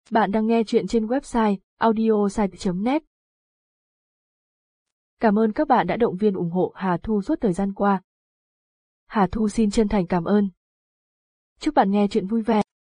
Bạn đang nghe chuyện trên website audiosite.net. Cảm ơn các bạn đã động viên ủng hộ Hà Thu suốt thời gian qua. Hà Thu xin chân thành cảm ơn. Chúc bạn nghe chuyện vui vẻ.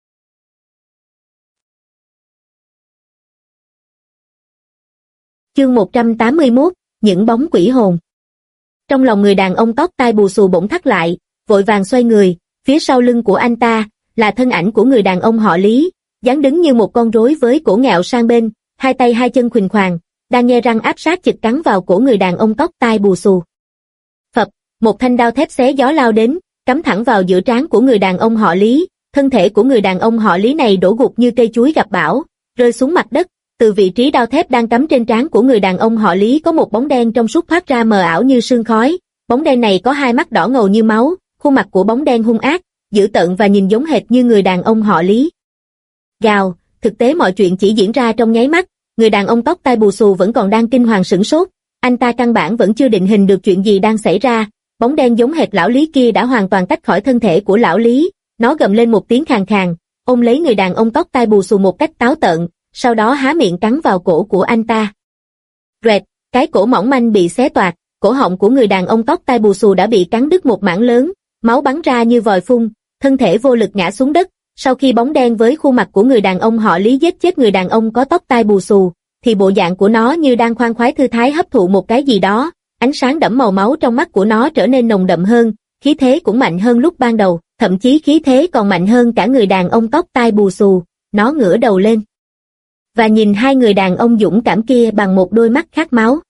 Chương 181, những bóng quỷ hồn. Trong lòng người đàn ông tóc tai bù xù bỗng thắt lại, vội vàng xoay người, phía sau lưng của anh ta là thân ảnh của người đàn ông họ Lý, dáng đứng như một con rối với cổ ngẹo sang bên, hai tay hai chân khuỳnh khoàng, đang nhe răng áp sát chực cắn vào cổ người đàn ông tóc tai bù xù. Phập, một thanh đao thép xé gió lao đến, cắm thẳng vào giữa trán của người đàn ông họ Lý, thân thể của người đàn ông họ Lý này đổ gục như cây chuối gặp bão, rơi xuống mặt đất. Từ vị trí đao thép đang cắm trên trán của người đàn ông họ Lý có một bóng đen trong suốt thoát ra mờ ảo như sương khói. Bóng đen này có hai mắt đỏ ngầu như máu, khuôn mặt của bóng đen hung ác, dữ tợn và nhìn giống hệt như người đàn ông họ Lý. Gào, thực tế mọi chuyện chỉ diễn ra trong nháy mắt, người đàn ông tóc tai bù xù vẫn còn đang kinh hoàng sửng sốt, anh ta căn bản vẫn chưa định hình được chuyện gì đang xảy ra. Bóng đen giống hệt lão Lý kia đã hoàn toàn tách khỏi thân thể của lão Lý, nó gầm lên một tiếng khàn khàn, ôm lấy người đàn ông tóc tai bù xù một cách táo tợn, sau đó há miệng cắn vào cổ của anh ta. Rẹt, cái cổ mỏng manh bị xé toạc, cổ họng của người đàn ông tóc tai bù xù đã bị cắn đứt một mảng lớn, máu bắn ra như vòi phun, thân thể vô lực ngã xuống đất. Sau khi bóng đen với khuôn mặt của người đàn ông họ Lý giết chết người đàn ông có tóc tai bù xù, thì bộ dạng của nó như đang khoan khoái thư thái hấp thụ một cái gì đó, ánh sáng đẫm màu máu trong mắt của nó trở nên nồng đậm hơn, khí thế cũng mạnh hơn lúc ban đầu, thậm chí khí thế còn mạnh hơn cả người đàn ông tóc tai bù xù. Nó ngửa đầu lên và nhìn hai người đàn ông dũng cảm kia bằng một đôi mắt khát máu.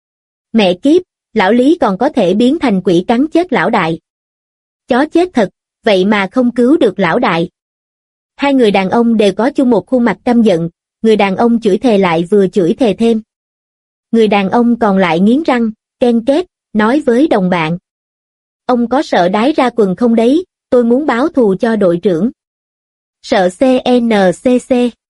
Mẹ kiếp, lão Lý còn có thể biến thành quỷ cắn chết lão đại. Chó chết thật, vậy mà không cứu được lão đại. Hai người đàn ông đều có chung một khuôn mặt căm giận, người đàn ông chửi thề lại vừa chửi thề thêm. Người đàn ông còn lại nghiến răng, ken két, nói với đồng bạn. Ông có sợ đái ra quần không đấy, tôi muốn báo thù cho đội trưởng. Sợ CNCC.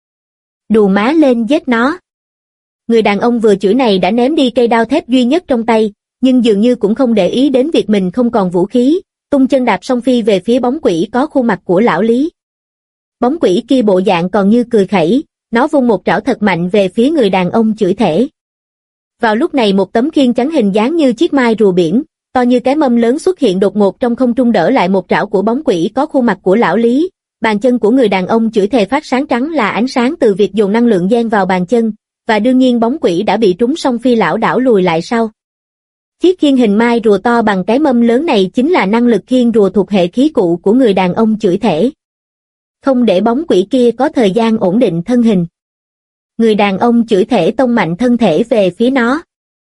Đù má lên giết nó. Người đàn ông vừa chửi này đã ném đi cây đao thép duy nhất trong tay, nhưng dường như cũng không để ý đến việc mình không còn vũ khí, tung chân đạp song phi về phía bóng quỷ có khuôn mặt của lão Lý. Bóng quỷ kia bộ dạng còn như cười khẩy, nó vung một trảo thật mạnh về phía người đàn ông chửi thề. Vào lúc này một tấm khiên chắn hình dáng như chiếc mai rùa biển, to như cái mâm lớn xuất hiện đột ngột trong không trung đỡ lại một trảo của bóng quỷ có khuôn mặt của lão Lý. Bàn chân của người đàn ông chửi thề phát sáng trắng là ánh sáng từ việc dồn năng lượng gen vào bàn chân, và đương nhiên bóng quỷ đã bị trúng song phi lão đảo lùi lại sau. Chiếc khiên hình mai rùa to bằng cái mâm lớn này chính là năng lực khiên rùa thuộc hệ khí cụ của người đàn ông chửi thề. Không để bóng quỷ kia có thời gian ổn định thân hình, người đàn ông chửi thề tông mạnh thân thể về phía nó.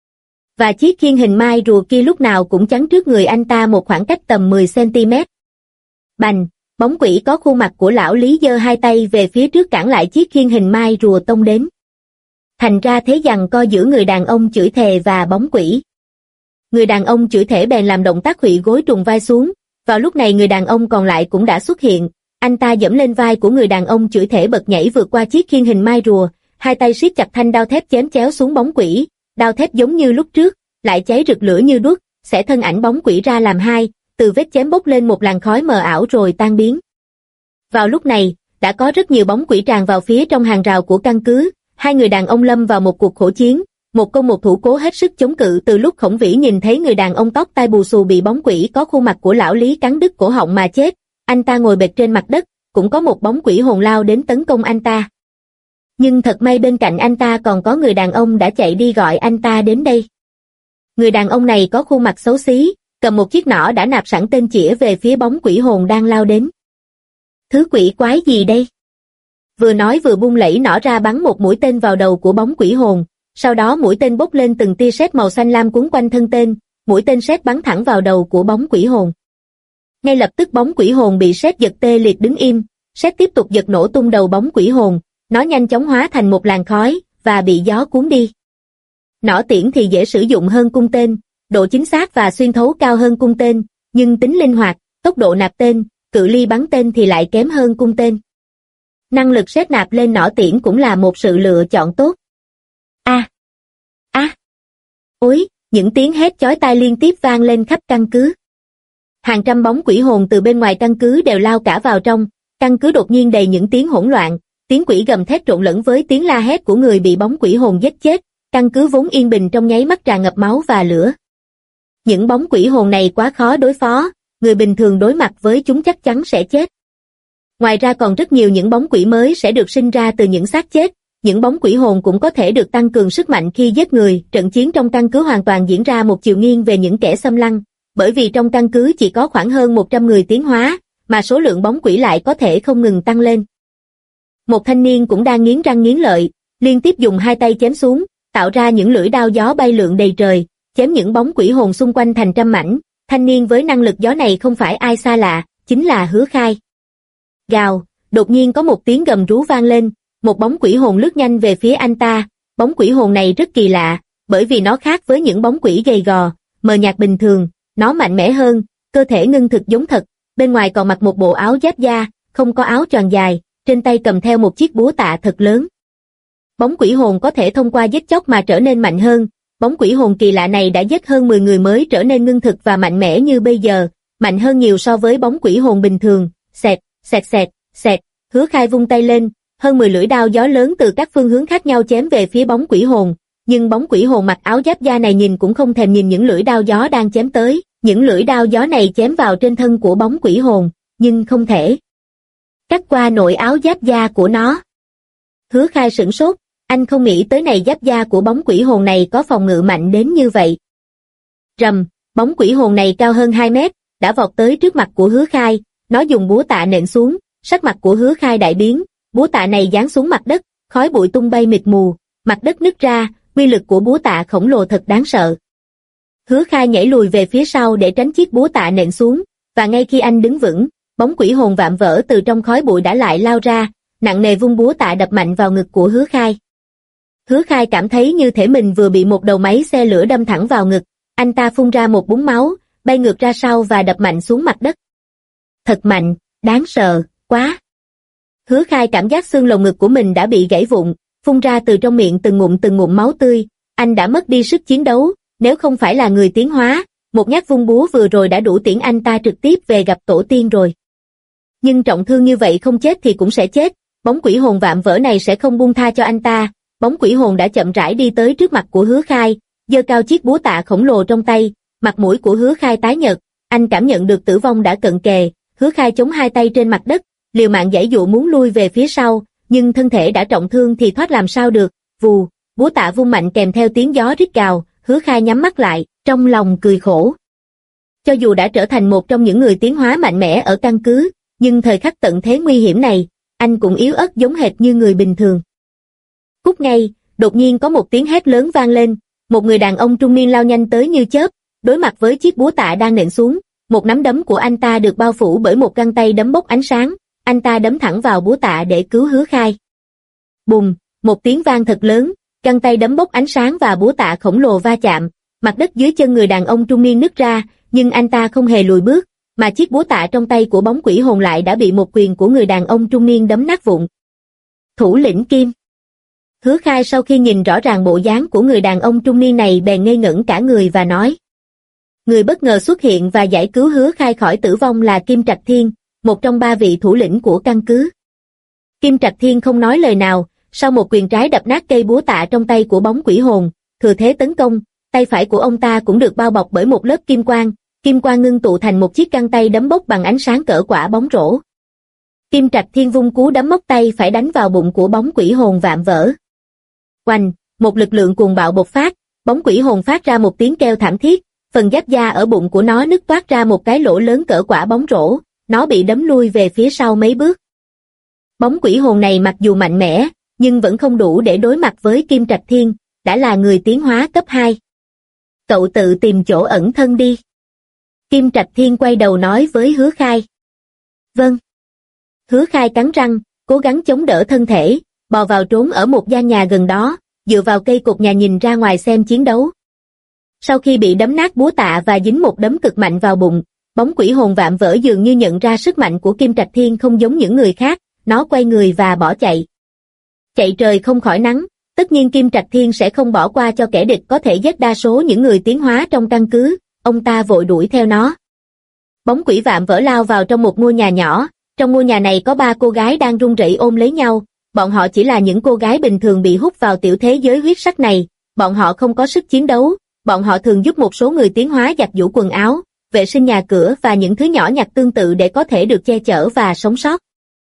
Và chiếc khiên hình mai rùa kia lúc nào cũng chắn trước người anh ta một khoảng cách tầm 10 cm. Bành! Bóng quỷ có khuôn mặt của lão Lý giơ hai tay về phía trước cản lại chiếc khiên hình mai rùa tông đến. Thành ra thế giằng co giữa người đàn ông chửi thề và bóng quỷ. Người đàn ông chửi thề bèn làm động tác khuỵu gối trùng vai xuống, vào lúc này người đàn ông còn lại cũng đã xuất hiện, anh ta giẫm lên vai của người đàn ông chửi thề bật nhảy vượt qua chiếc khiên hình mai rùa, hai tay siết chặt thanh đao thép chém chéo xuống bóng quỷ, đao thép giống như lúc trước, lại cháy rực lửa như đuốc, xẻ thân ảnh bóng quỷ ra làm hai. Từ vết chém bốc lên một làn khói mờ ảo rồi tan biến. Vào lúc này, đã có rất nhiều bóng quỷ tràn vào phía trong hàng rào của căn cứ, hai người đàn ông lâm vào một cuộc khổ chiến, một công một thủ cố hết sức chống cự. Từ lúc Khổng Vĩ nhìn thấy người đàn ông tóc tai bù xù bị bóng quỷ có khuôn mặt của lão Lý cắn đứt cổ họng mà chết, anh ta ngồi bệt trên mặt đất, cũng có một bóng quỷ hồn lao đến tấn công anh ta. Nhưng thật may bên cạnh anh ta còn có người đàn ông đã chạy đi gọi anh ta đến đây. Người đàn ông này có khuôn mặt xấu xí, cầm một chiếc nỏ đã nạp sẵn tên chĩa về phía bóng quỷ hồn đang lao đến. Thứ quỷ quái gì đây? Vừa nói vừa bung lẫy nỏ ra bắn một mũi tên vào đầu của bóng quỷ hồn, sau đó mũi tên bốc lên từng tia sét màu xanh lam cuốn quanh thân tên, mũi tên sét bắn thẳng vào đầu của bóng quỷ hồn. Ngay lập tức bóng quỷ hồn bị sét giật tê liệt đứng im, sét tiếp tục giật nổ tung đầu bóng quỷ hồn, nó nhanh chóng hóa thành một làn khói và bị gió cuốn đi. Nỏ tiễn thì dễ sử dụng hơn cung tên, độ chính xác và xuyên thấu cao hơn cung tên, nhưng tính linh hoạt, tốc độ nạp tên, cự ly bắn tên thì lại kém hơn cung tên. Năng lực sét nạp lên nỏ tiễn cũng là một sự lựa chọn tốt. Ối, những tiếng hét chói tai liên tiếp vang lên khắp căn cứ. Hàng trăm bóng quỷ hồn từ bên ngoài căn cứ đều lao cả vào trong, căn cứ đột nhiên đầy những tiếng hỗn loạn, tiếng quỷ gầm thét trộn lẫn với tiếng la hét của người bị bóng quỷ hồn giết chết, căn cứ vốn yên bình trong nháy mắt tràn ngập máu và lửa. Những bóng quỷ hồn này quá khó đối phó, người bình thường đối mặt với chúng chắc chắn sẽ chết. Ngoài ra còn rất nhiều những bóng quỷ mới sẽ được sinh ra từ những xác chết, những bóng quỷ hồn cũng có thể được tăng cường sức mạnh khi giết người. Trận chiến trong căn cứ hoàn toàn diễn ra một chiều nghiêng về những kẻ xâm lăng, bởi vì trong căn cứ chỉ có khoảng hơn 100 người tiến hóa, mà số lượng bóng quỷ lại có thể không ngừng tăng lên. Một thanh niên cũng đang nghiến răng nghiến lợi, liên tiếp dùng hai tay chém xuống, tạo ra những lưỡi đao gió bay lượn đầy trời, chém những bóng quỷ hồn xung quanh thành trăm mảnh. Thanh niên với năng lực gió này không phải ai xa lạ, chính là Hứa Khai. Gào, đột nhiên có một tiếng gầm rú vang lên, một bóng quỷ hồn lướt nhanh về phía anh ta. Bóng quỷ hồn này rất kỳ lạ, bởi vì nó khác với những bóng quỷ gầy gò, mờ nhạt bình thường, nó mạnh mẽ hơn, cơ thể ngưng thực giống thật, bên ngoài còn mặc một bộ áo giáp da, không có áo choàng dài, trên tay cầm theo một chiếc búa tạ thật lớn. Bóng quỷ hồn có thể thông qua giết chóc mà trở nên mạnh hơn. Bóng quỷ hồn kỳ lạ này đã giết hơn 10 người mới trở nên ngưng thực và mạnh mẽ như bây giờ, mạnh hơn nhiều so với bóng quỷ hồn bình thường. Xẹt, xẹt xẹt, xẹt, Hứa Khai vung tay lên, hơn 10 lưỡi đao gió lớn từ các phương hướng khác nhau chém về phía bóng quỷ hồn, nhưng bóng quỷ hồn mặc áo giáp da này nhìn cũng không thèm nhìn những lưỡi đao gió đang chém tới. Những lưỡi đao gió này chém vào trên thân của bóng quỷ hồn, nhưng không thể cắt qua nổi áo giáp da của nó. Hứa Khai sửng sốt, anh không nghĩ tới này giáp da của bóng quỷ hồn này có phòng ngự mạnh đến như vậy. Rầm, bóng quỷ hồn này cao hơn 2 mét, đã vọt tới trước mặt của Hứa Khai, nó dùng búa tạ nện xuống, sắc mặt của Hứa Khai đại biến, búa tạ này giáng xuống mặt đất, khói bụi tung bay mịt mù, mặt đất nứt ra, uy lực của búa tạ khổng lồ thật đáng sợ. Hứa Khai nhảy lùi về phía sau để tránh chiếc búa tạ nện xuống, và ngay khi anh đứng vững, bóng quỷ hồn vạm vỡ từ trong khói bụi đã lại lao ra, nặng nề vung búa tạ đập mạnh vào ngực của Hứa Khai. Hứa Khai cảm thấy như thể mình vừa bị một đầu máy xe lửa đâm thẳng vào ngực, anh ta phun ra một búng máu, bay ngược ra sau và đập mạnh xuống mặt đất. Thật mạnh, đáng sợ, quá. Hứa Khai cảm giác xương lồng ngực của mình đã bị gãy vụn, phun ra từ trong miệng từng ngụm máu tươi, anh đã mất đi sức chiến đấu, nếu không phải là người tiến hóa, một nhát vung búa vừa rồi đã đủ tiễn anh ta trực tiếp về gặp tổ tiên rồi. Nhưng trọng thương như vậy không chết thì cũng sẽ chết, bóng quỷ hồn vạm vỡ này sẽ không buông tha cho anh ta. Bóng quỷ hồn đã chậm rãi đi tới trước mặt của Hứa Khai, giơ cao chiếc búa tạ khổng lồ trong tay, mặt mũi của Hứa Khai tái nhợt, anh cảm nhận được tử vong đã cận kề. Hứa Khai chống hai tay trên mặt đất, liều mạng giãy giụa muốn lui về phía sau, nhưng thân thể đã trọng thương thì thoát làm sao được. Vù, búa tạ vung mạnh kèm theo tiếng gió rít gào. Hứa Khai nhắm mắt lại, trong lòng cười khổ. Cho dù đã trở thành một trong những người tiến hóa mạnh mẽ ở căn cứ, nhưng thời khắc tận thế nguy hiểm này, anh cũng yếu ớt giống hệt như người bình thường. Phút ngay, đột nhiên có một tiếng hét lớn vang lên, một người đàn ông trung niên lao nhanh tới như chớp, đối mặt với chiếc búa tạ đang nện xuống, một nắm đấm của anh ta được bao phủ bởi một găng tay đấm bốc ánh sáng, anh ta đấm thẳng vào búa tạ để cứu Hứa Khai. Bùng, một tiếng vang thật lớn, găng tay đấm bốc ánh sáng và búa tạ khổng lồ va chạm, mặt đất dưới chân người đàn ông trung niên nứt ra, nhưng anh ta không hề lùi bước, mà chiếc búa tạ trong tay của bóng quỷ hồn lại đã bị một quyền của người đàn ông trung niên đấm nát vụn. Thủ lĩnh Kim. Hứa Khai sau khi nhìn rõ ràng bộ dáng của người đàn ông trung niên này bèn ngây ngẩn cả người và nói. Người bất ngờ xuất hiện và giải cứu Hứa Khai khỏi tử vong là Kim Trạch Thiên, một trong 3 vị thủ lĩnh của căn cứ. Kim Trạch Thiên không nói lời nào, sau một quyền trái đập nát cây búa tạ trong tay của bóng quỷ hồn, thừa thế tấn công, tay phải của ông ta cũng được bao bọc bởi một lớp kim quang ngưng tụ thành một chiếc găng tay đấm bốc bằng ánh sáng cỡ quả bóng rổ. Kim Trạch Thiên vung cú đấm móc tay phải đánh vào bụng của bóng quỷ hồn vạm vỡ. Oanh, một lực lượng cuồng bạo bộc phát, bóng quỷ hồn phát ra một tiếng kêu thảm thiết, phần giáp da ở bụng của nó nứt toát ra một cái lỗ lớn cỡ quả bóng rổ, nó bị đấm lui về phía sau mấy bước. Bóng quỷ hồn này mặc dù mạnh mẽ, nhưng vẫn không đủ để đối mặt với Kim Trạch Thiên, đã là người tiến hóa cấp 2. Cậu tự tìm chỗ ẩn thân đi. Kim Trạch Thiên quay đầu nói với Hứa Khai. Vâng. Hứa Khai cắn răng, cố gắng chống đỡ thân thể, bò vào trốn ở một gian nhà gần đó, dựa vào cây cột nhà nhìn ra ngoài xem chiến đấu. Sau khi bị đấm nát búa tạ và dính một đấm cực mạnh vào bụng, bóng quỷ hồn vạm vỡ dường như nhận ra sức mạnh của Kim Trạch Thiên không giống những người khác, nó quay người và bỏ chạy. Chạy trời không khỏi nắng, tất nhiên Kim Trạch Thiên sẽ không bỏ qua cho kẻ địch có thể giết đa số những người tiến hóa trong căn cứ, ông ta vội đuổi theo nó. Bóng quỷ vạm vỡ lao vào trong một ngôi nhà nhỏ, trong ngôi nhà này có 3 cô gái đang run rẩy ôm lấy nhau, bọn họ chỉ là những cô gái bình thường bị hút vào tiểu thế giới huyết sắc này, bọn họ không có sức chiến đấu, bọn họ thường giúp một số người tiến hóa giặt giũ quần áo, vệ sinh nhà cửa và những thứ nhỏ nhặt tương tự để có thể được che chở và sống sót.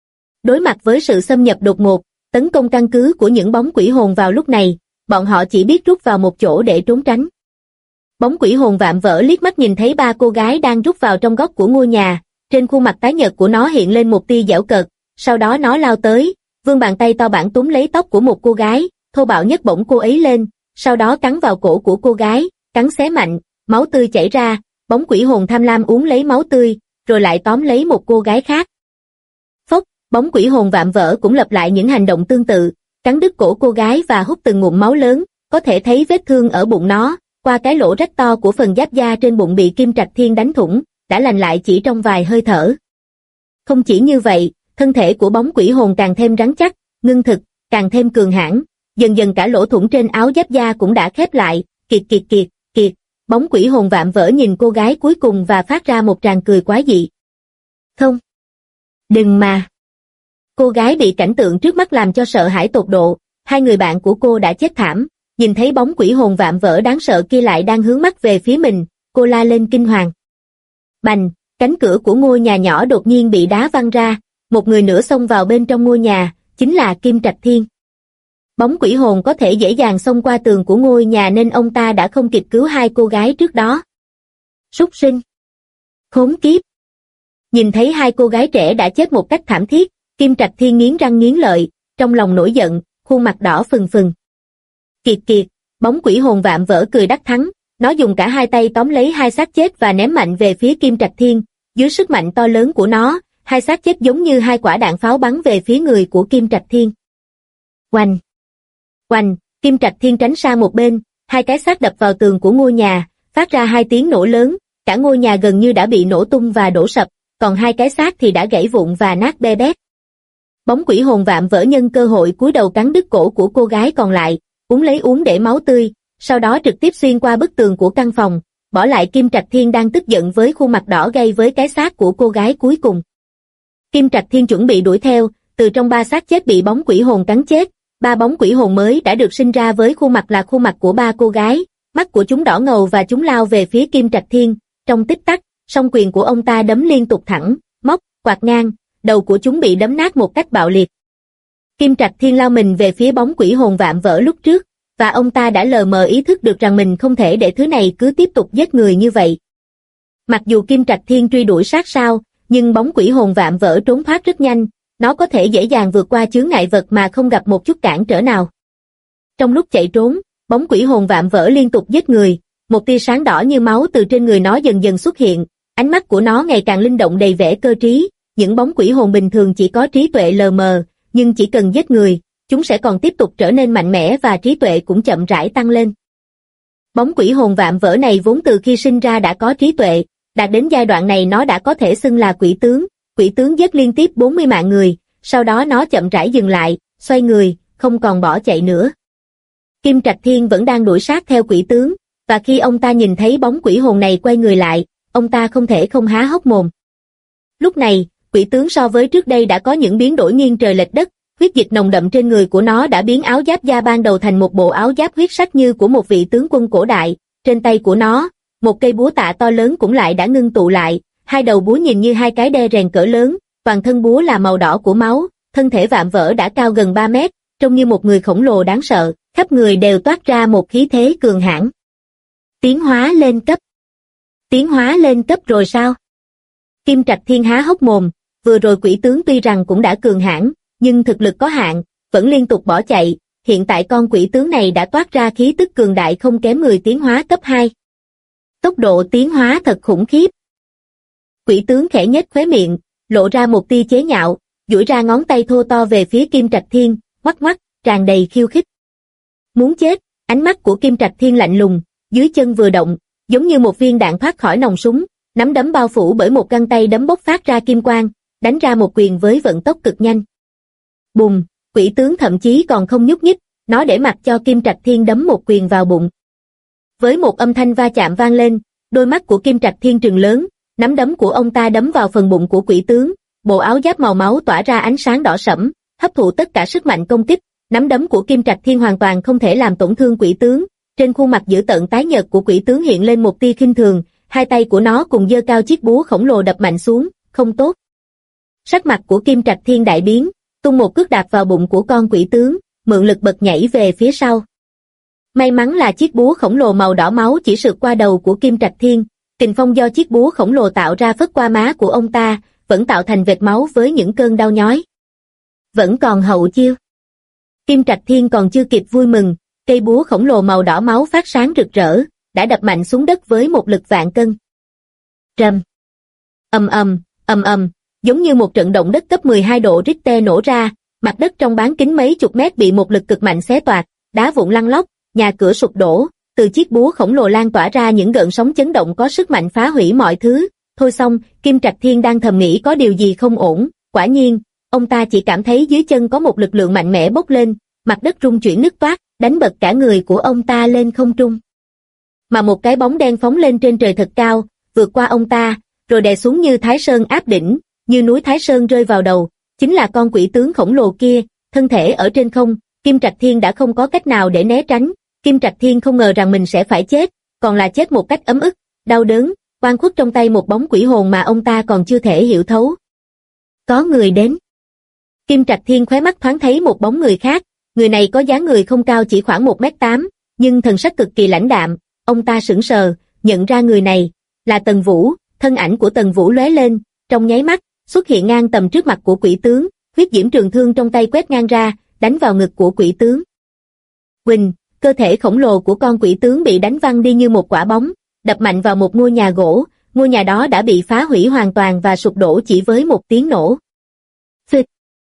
Đối mặt với sự xâm nhập đột ngột, tấn công căn cứ của những bóng quỷ hồn vào lúc này, bọn họ chỉ biết rút vào một chỗ để trốn tránh. Bóng quỷ hồn vạm vỡ liếc mắt nhìn thấy ba cô gái đang rút vào trong góc của ngôi nhà, trên khuôn mặt tái nhợt của nó hiện lên một tia giễu cợt, sau đó nó lao tới, vươn bàn tay to bản túm lấy tóc của một cô gái, thô bạo nhấc bổng cô ấy lên, sau đó cắn vào cổ của cô gái, cắn xé mạnh, máu tươi chảy ra, bóng quỷ hồn tham lam uống lấy máu tươi, rồi lại tóm lấy một cô gái khác. Phốc, bóng quỷ hồn vạm vỡ cũng lặp lại những hành động tương tự, cắn đứt cổ cô gái và hút từng ngụm máu lớn, có thể thấy vết thương ở bụng nó, qua cái lỗ rách to của phần giáp da trên bụng bị Kim Trạch Thiên đánh thủng, đã lành lại chỉ trong vài hơi thở. Không chỉ như vậy, thân thể của bóng quỷ hồn càng thêm rắn chắc, ngưng thực, càng thêm cường hãn, dần dần cả lỗ thủng trên áo giáp da cũng đã khép lại, kiệt kiệt kiệt, kiệt. Bóng quỷ hồn vạm vỡ nhìn cô gái cuối cùng và phát ra một tràng cười quái dị. Không. Đừng mà. Cô gái bị cảnh tượng trước mắt làm cho sợ hãi tột độ, hai người bạn của cô đã chết thảm, nhìn thấy bóng quỷ hồn vạm vỡ đáng sợ kia lại đang hướng mắt về phía mình, cô la lên kinh hoàng. Bành, cánh cửa của ngôi nhà nhỏ đột nhiên bị đá văng ra, một người nữa xông vào bên trong ngôi nhà, chính là Kim Trạch Thiên. Bóng quỷ hồn có thể dễ dàng xông qua tường của ngôi nhà nên ông ta đã không kịp cứu hai cô gái trước đó. Súc sinh! Khốn kiếp! Nhìn thấy hai cô gái trẻ đã chết một cách thảm thiết, Kim Trạch Thiên nghiến răng nghiến lợi, trong lòng nổi giận, khuôn mặt đỏ phừng phừng. Kiệt kiệt! Bóng quỷ hồn vạm vỡ cười đắc thắng, nó dùng cả hai tay tóm lấy hai xác chết và ném mạnh về phía Kim Trạch Thiên, dưới sức mạnh to lớn của nó, hai xác chết giống như hai quả đạn pháo bắn về phía người của Kim Trạch Thiên. Oanh! Oanh, Kim Trạch Thiên tránh sang một bên, hai cái xác đập vào tường của ngôi nhà, phát ra hai tiếng nổ lớn, cả ngôi nhà gần như đã bị nổ tung và đổ sập, còn hai cái xác thì đã gãy vụn và nát be bét. Bóng quỷ hồn vạm vỡ nhân cơ hội cúi đầu cắn đứt cổ của cô gái còn lại, uống để máu tươi, sau đó trực tiếp xuyên qua bức tường của căn phòng, bỏ lại Kim Trạch Thiên đang tức giận với khuôn mặt đỏ gay với cái xác của cô gái cuối cùng. Kim Trạch Thiên chuẩn bị đuổi theo, từ trong ba xác chết bị bóng quỷ hồn cắn chết, ba bóng quỷ hồn mới đã được sinh ra với khuôn mặt là khuôn mặt của ba cô gái, mắt của chúng đỏ ngầu và chúng lao về phía Kim Trạch Thiên, trong tích tắc, song quyền của ông ta đấm liên tục thẳng, móc, quạt ngang, đầu của chúng bị đấm nát một cách bạo liệt. Kim Trạch Thiên lao mình về phía bóng quỷ hồn vạm vỡ lúc trước, và ông ta đã lờ mờ ý thức được rằng mình không thể để thứ này cứ tiếp tục giết người như vậy. Mặc dù Kim Trạch Thiên truy đuổi sát sao, nhưng bóng quỷ hồn vạm vỡ trốn thoát rất nhanh, nó có thể dễ dàng vượt qua chướng ngại vật mà không gặp một chút cản trở nào. Trong lúc chạy trốn, bóng quỷ hồn vạm vỡ liên tục giết người, một tia sáng đỏ như máu từ trên người nó dần dần xuất hiện, ánh mắt của nó ngày càng linh động đầy vẻ cơ trí, những bóng quỷ hồn bình thường chỉ có trí tuệ lờ mờ, nhưng chỉ cần giết người, chúng sẽ còn tiếp tục trở nên mạnh mẽ và trí tuệ cũng chậm rãi tăng lên. Bóng quỷ hồn vạm vỡ này vốn từ khi sinh ra đã có trí tuệ, đạt đến giai đoạn này nó đã có thể xưng là quỷ tướng giết liên tiếp 40 mạng người, sau đó nó chậm rãi dừng lại, xoay người, không còn bỏ chạy nữa. Kim Trạch Thiên vẫn đang đuổi sát theo quỷ tướng, và khi ông ta nhìn thấy bóng quỷ hồn này quay người lại, ông ta không thể không há hốc mồm. Lúc này, quỷ tướng so với trước đây đã có những biến đổi nghiêng trời lệch đất, huyết dịch nồng đậm trên người của nó đã biến áo giáp da ban đầu thành một bộ áo giáp huyết sắc như của một vị tướng quân cổ đại, trên tay của nó, một cây búa tạ to lớn cũng lại đã ngưng tụ lại, hai đầu búa nhìn như hai cái đe rèn cỡ lớn, toàn thân búa là màu đỏ của máu, thân thể vạm vỡ đã cao gần 3 mét, trông như một người khổng lồ đáng sợ, khắp người đều toát ra một khí thế cường hãn. Tiến hóa lên cấp. Tiến hóa lên cấp rồi sao? Kim Trạch Thiên há hốc mồm, vừa rồi quỷ tướng tuy rằng cũng đã cường hãn, nhưng thực lực có hạn, vẫn liên tục bỏ chạy, hiện tại con quỷ tướng này đã toát ra khí tức cường đại không kém người tiến hóa cấp 2. Tốc độ tiến hóa thật khủng khiếp. Quỷ tướng khẽ nhếch khóe miệng, lộ ra một tia chế nhạo, duỗi ra ngón tay thô to về phía Kim Trạch Thiên, ngoắc ngoắc, tràn đầy khiêu khích. Muốn chết, ánh mắt của Kim Trạch Thiên lạnh lùng, dưới chân vừa động, giống như một viên đạn thoát khỏi nòng súng, nắm đấm bao phủ bởi một găng tay đấm bốc phát ra kim quang, đánh ra một quyền với vận tốc cực nhanh. Bùm, quỷ tướng thậm chí còn không nhúc nhích, nó để mặc cho Kim Trạch Thiên đấm một quyền vào bụng. Với một âm thanh va chạm vang lên, đôi mắt của Kim Trạch Thiên trừng lớn, nắm đấm của ông ta đấm vào phần bụng của quỷ tướng, bộ áo giáp màu máu tỏa ra ánh sáng đỏ sẫm, hấp thụ tất cả sức mạnh công kích, nắm đấm của Kim Trạch Thiên hoàn toàn không thể làm tổn thương quỷ tướng. Trên khuôn mặt dữ tợn tái nhợt của quỷ tướng hiện lên một tia khinh thường, hai tay của nó cùng giơ cao chiếc búa khổng lồ đập mạnh xuống, không tốt. Sắc mặt của Kim Trạch Thiên đại biến, tung một cước đạp vào bụng của con quỷ tướng, mượn lực bật nhảy về phía sau. May mắn là chiếc búa khổng lồ màu đỏ máu chỉ sượt qua đầu của Kim Trạch Thiên, kình phong do chiếc búa khổng lồ tạo ra phất qua má của ông ta, vẫn tạo thành vệt máu với những cơn đau nhói. Vẫn còn hậu chiêu. Kim Trạch Thiên còn chưa kịp vui mừng, cây búa khổng lồ màu đỏ máu phát sáng rực rỡ, đã đập mạnh xuống đất với một lực vạn cân. Rầm. Ầm ầm, ầm ầm, giống như một trận động đất cấp 12 độ Richter nổ ra, mặt đất trong bán kính mấy chục mét bị một lực cực mạnh xé toạc, đá vụn lăn lóc, nhà cửa sụp đổ, từ chiếc búa khổng lồ lan tỏa ra những gợn sóng chấn động có sức mạnh phá hủy mọi thứ. Thôi xong, Kim Trạch Thiên đang thầm nghĩ có điều gì không ổn, quả nhiên, ông ta chỉ cảm thấy dưới chân có một lực lượng mạnh mẽ bốc lên, mặt đất rung chuyển nứt toác, đánh bật cả người của ông ta lên không trung. Mà một cái bóng đen phóng lên trên trời thật cao, vượt qua ông ta, rồi đè xuống như Thái Sơn áp đỉnh, như núi Thái Sơn rơi vào đầu, chính là con quỷ tướng khổng lồ kia, thân thể ở trên không, Kim Trạch Thiên đã không có cách nào để né tránh. Kim Trạch Thiên không ngờ rằng mình sẽ phải chết, còn là chết một cách ấm ức, đau đớn, oan khuất trong tay một bóng quỷ hồn mà ông ta còn chưa thể hiểu thấu. Có người đến. Kim Trạch Thiên khóe mắt thoáng thấy một bóng người khác, người này có dáng người không cao chỉ khoảng 1m8, nhưng thần sắc cực kỳ lãnh đạm, ông ta sững sờ, nhận ra người này là Tần Vũ, thân ảnh của Tần Vũ lóe lên, trong nháy mắt, xuất hiện ngang tầm trước mặt của quỷ tướng, huyết diễm trường thương trong tay quét ngang ra, đánh vào ngực của quỷ tướng. Quỳnh, cơ thể khổng lồ của con quỷ tướng bị đánh văng đi như một quả bóng, đập mạnh vào một ngôi nhà gỗ, ngôi nhà đó đã bị phá hủy hoàn toàn và sụp đổ chỉ với một tiếng nổ. Phịch.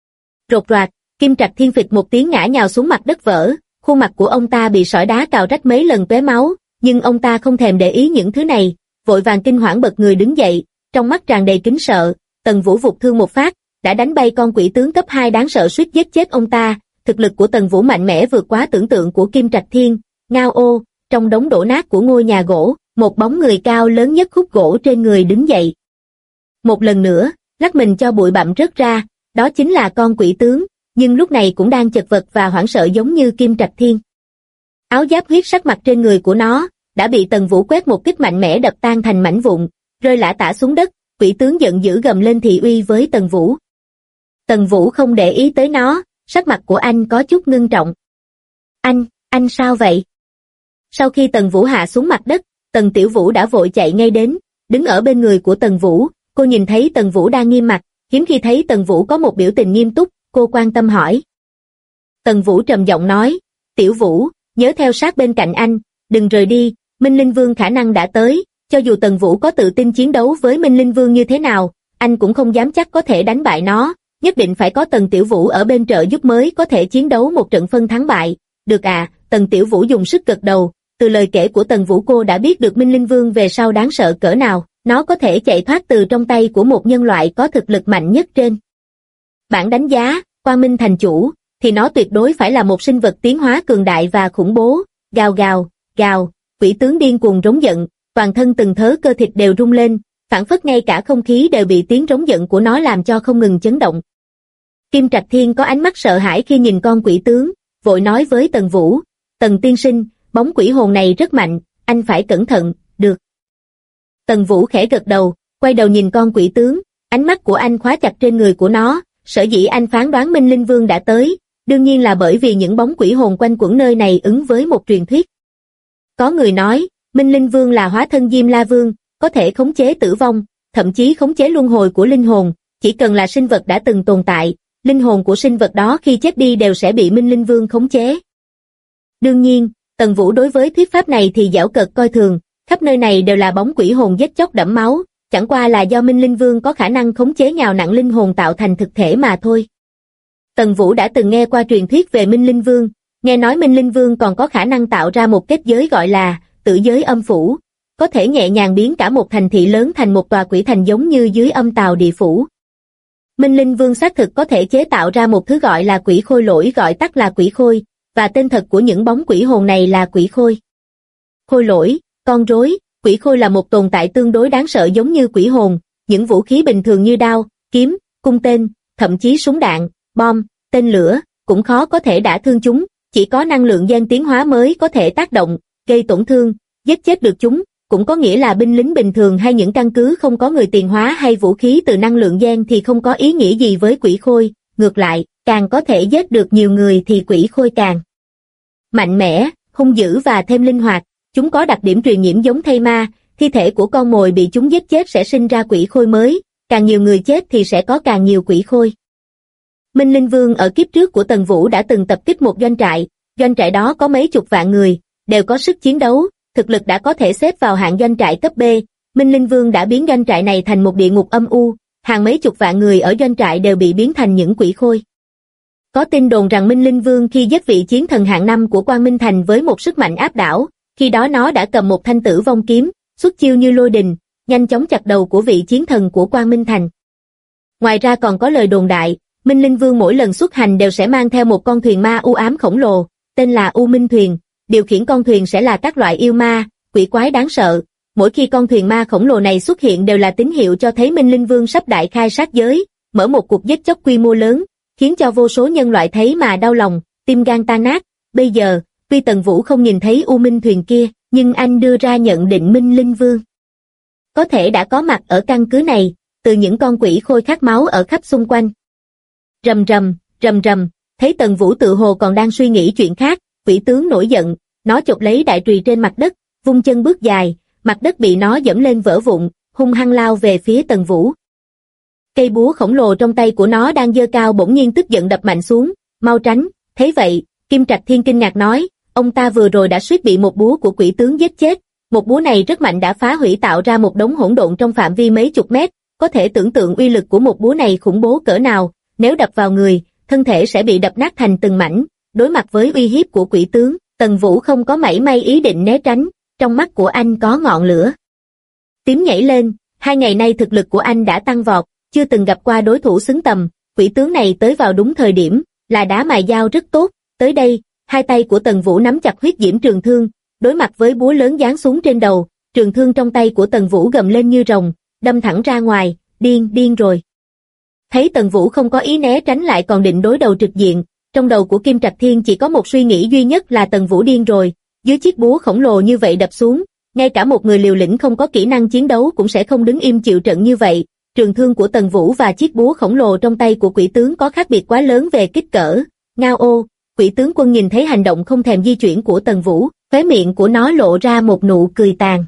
Rột roạt, Kim Trạch Thiên phịch một tiếng ngã nhào xuống mặt đất vỡ, khuôn mặt của ông ta bị sỏi đá cào rách mấy lần tóe máu, nhưng ông ta không thèm để ý những thứ này, vội vàng kinh hoảng bật người đứng dậy, trong mắt tràn đầy kính sợ. Tần Vũ vụt thương một phát, đã đánh bay con quỷ tướng cấp 2 đáng sợ suýt giết chết ông ta. Thực lực của Tần Vũ mạnh mẽ vượt quá tưởng tượng của Kim Trạch Thiên. Ngao ô, trong đống đổ nát của ngôi nhà gỗ, một bóng người cao lớn nhất khúc gỗ trên người đứng dậy. Một lần nữa, lắc mình cho bụi bặm rớt ra, đó chính là con quỷ tướng, nhưng lúc này cũng đang chật vật và hoảng sợ giống như Kim Trạch Thiên. Áo giáp huyết sắc mặt trên người của nó đã bị Tần Vũ quét một kích mạnh mẽ đập tan thành mảnh vụn, rơi lả tả xuống đất. Quỷ tướng giận dữ gầm lên thị uy với Tần Vũ. Tần Vũ không để ý tới nó, sắc mặt của anh có chút ngưng trọng. Anh sao vậy? Sau khi Tần Vũ hạ xuống mặt đất, Tần Tiểu Vũ đã vội chạy ngay đến, đứng ở bên người của Tần Vũ. Cô nhìn thấy Tần Vũ đang nghiêm mặt, hiếm khi thấy Tần Vũ có một biểu tình nghiêm túc, cô quan tâm hỏi. Tần Vũ trầm giọng nói, Tiểu Vũ, nhớ theo sát bên cạnh anh, đừng rời đi, Minh Linh Vương khả năng đã tới. Cho dù Tần Vũ có tự tin chiến đấu với Minh Linh Vương như thế nào, anh cũng không dám chắc có thể đánh bại nó, nhất định phải có Tần Tiểu Vũ ở bên trợ giúp mới có thể chiến đấu một trận phân thắng bại. Được à, Tần Tiểu Vũ dùng sức gật đầu, từ lời kể của Tần Vũ cô đã biết được Minh Linh Vương về sau đáng sợ cỡ nào, nó có thể chạy thoát từ trong tay của một nhân loại có thực lực mạnh nhất trên bảng đánh giá, Quang Minh thành chủ, thì nó tuyệt đối phải là một sinh vật tiến hóa cường đại và khủng bố. Gào gào, gào, quỷ tướng điên cuồng rống giận, toàn thân từng thớ cơ thịt đều rung lên, phảng phất ngay cả không khí đều bị tiếng rống giận của nó làm cho không ngừng chấn động. Kim Trạch Thiên có ánh mắt sợ hãi khi nhìn con quỷ tướng, vội nói với Tần Vũ, Tần tiên sinh, bóng quỷ hồn này rất mạnh, anh phải cẩn thận, được. Tần Vũ khẽ gật đầu, quay đầu nhìn con quỷ tướng, ánh mắt của anh khóa chặt trên người của nó, sở dĩ anh phán đoán Minh Linh Vương đã tới, đương nhiên là bởi vì những bóng quỷ hồn quanh quẩn nơi này ứng với một truyền thuyết. Có người nói, Minh Linh Vương là hóa thân Diêm La Vương, có thể khống chế tử vong, thậm chí khống chế luân hồi của linh hồn, chỉ cần là sinh vật đã từng tồn tại, linh hồn của sinh vật đó khi chết đi đều sẽ bị Minh Linh Vương khống chế. Đương nhiên, Tần Vũ đối với thuyết pháp này thì giảo cợt coi thường, khắp nơi này đều là bóng quỷ hồn giết chóc đẫm máu, chẳng qua là do Minh Linh Vương có khả năng khống chế nhào nặn linh hồn tạo thành thực thể mà thôi. Tần Vũ đã từng nghe qua truyền thuyết về Minh Linh Vương, nghe nói Minh Linh Vương còn có khả năng tạo ra một kết giới gọi là tử giới âm phủ, có thể nhẹ nhàng biến cả một thành thị lớn thành một tòa quỷ thành giống như dưới âm tào địa phủ. Minh Linh Vương xác thực có thể chế tạo ra một thứ gọi là quỷ khôi lỗi, gọi tắt là quỷ khôi, và tên thật của những bóng quỷ hồn này là quỷ khôi. Khôi lỗi, con rối, quỷ khôi là một tồn tại tương đối đáng sợ giống như quỷ hồn, những vũ khí bình thường như đao, kiếm, cung tên, thậm chí súng đạn, bom, tên lửa, cũng khó có thể đả thương chúng, chỉ có năng lượng gen tiến hóa mới có thể tác động, gây tổn thương, giết chết được chúng, cũng có nghĩa là binh lính bình thường hay những căn cứ không có người tiền hóa hay vũ khí từ năng lượng gen thì không có ý nghĩa gì với quỷ khôi, ngược lại, càng có thể giết được nhiều người thì quỷ khôi càng mạnh mẽ, hung dữ và thêm linh hoạt, chúng có đặc điểm truyền nhiễm giống thây ma, thi thể của con mồi bị chúng giết chết sẽ sinh ra quỷ khôi mới, càng nhiều người chết thì sẽ có càng nhiều quỷ khôi. Minh Linh Vương ở kiếp trước của Tần Vũ đã từng tập kích một doanh trại đó có mấy chục vạn người, đều có sức chiến đấu, thực lực đã có thể xếp vào hạng doanh trại cấp B. Minh Linh Vương đã biến doanh trại này thành một địa ngục âm u, hàng mấy chục vạn người ở doanh trại đều bị biến thành những quỷ khôi. Có tin đồn rằng Minh Linh Vương khi giết vị chiến thần hạng 5 của Quang Minh Thành với một sức mạnh áp đảo, khi đó nó đã cầm một thanh tử vong kiếm, xuất chiêu như lôi đình, nhanh chóng chặt đầu của vị chiến thần của Quang Minh Thành. Ngoài ra còn có lời đồn đại, Minh Linh Vương mỗi lần xuất hành đều sẽ mang theo một con thuyền ma u ám khổng lồ, tên là U Minh Thuyền, điều khiển con thuyền sẽ là các loại yêu ma, quỷ quái đáng sợ. Mỗi khi con thuyền ma khổng lồ này xuất hiện đều là tín hiệu cho thấy Minh Linh Vương sắp đại khai sát giới, mở một cuộc giết chóc quy mô lớn, khiến cho vô số nhân loại thấy mà đau lòng, tim gan tan nát. Bây giờ, tuy Tần Vũ không nhìn thấy U Minh Thuyền kia, nhưng anh đưa ra nhận định Minh Linh Vương có thể đã có mặt ở căn cứ này, từ những con quỷ khôi khát máu ở khắp xung quanh. Rầm rầm, rầm rầm, thấy Tần Vũ tự hồ còn đang suy nghĩ chuyện khác, quỷ tướng nổi giận, nó chộp lấy đại chùy trên mặt đất, vung chân bước dài, mặt đất bị nó dẫm lên vỡ vụn, hung hăng lao về phía Tần Vũ. Cây búa khổng lồ trong tay của nó đang giơ cao bỗng nhiên tức giận đập mạnh xuống, mau tránh. Thấy vậy, Kim Trạch Thiên kinh ngạc nói, ông ta vừa rồi đã suýt bị một búa của quỷ tướng giết chết, một búa này rất mạnh đã phá hủy tạo ra một đống hỗn độn trong phạm vi mấy chục mét, có thể tưởng tượng uy lực của một búa này khủng bố cỡ nào, nếu đập vào người, thân thể sẽ bị đập nát thành từng mảnh. Đối mặt với uy hiếp của quỷ tướng, Tần Vũ không có mảy may ý định né tránh, trong mắt của anh có ngọn lửa tím nhảy lên. 2 ngày nay thực lực của anh đã tăng vọt, chưa từng gặp qua đối thủ xứng tầm, quỷ tướng này tới vào đúng thời điểm, là đá mài dao rất tốt. Tới đây, 2 tay của Tần Vũ nắm chặt huyết diễm trường thương, đối mặt với búa lớn giáng xuống trên đầu, trường thương trong tay của Tần Vũ gầm lên như rồng, đâm thẳng ra ngoài. Điên rồi. Thấy Tần Vũ không có ý né tránh lại còn định đối đầu trực diện, trong đầu của Kim Trạch Thiên chỉ có một suy nghĩ duy nhất là Tần Vũ điên rồi, dưới chiếc búa khổng lồ như vậy đập xuống, ngay cả một người liều lĩnh không có kỹ năng chiến đấu cũng sẽ không đứng im chịu trận như vậy. Trường thương của Tần Vũ và chiếc búa khổng lồ trong tay của quỷ tướng có khác biệt quá lớn về kích cỡ. Ngao ô, quỷ tướng quân nhìn thấy hành động không thèm di chuyển của Tần Vũ, khóe miệng của nó lộ ra một nụ cười tàn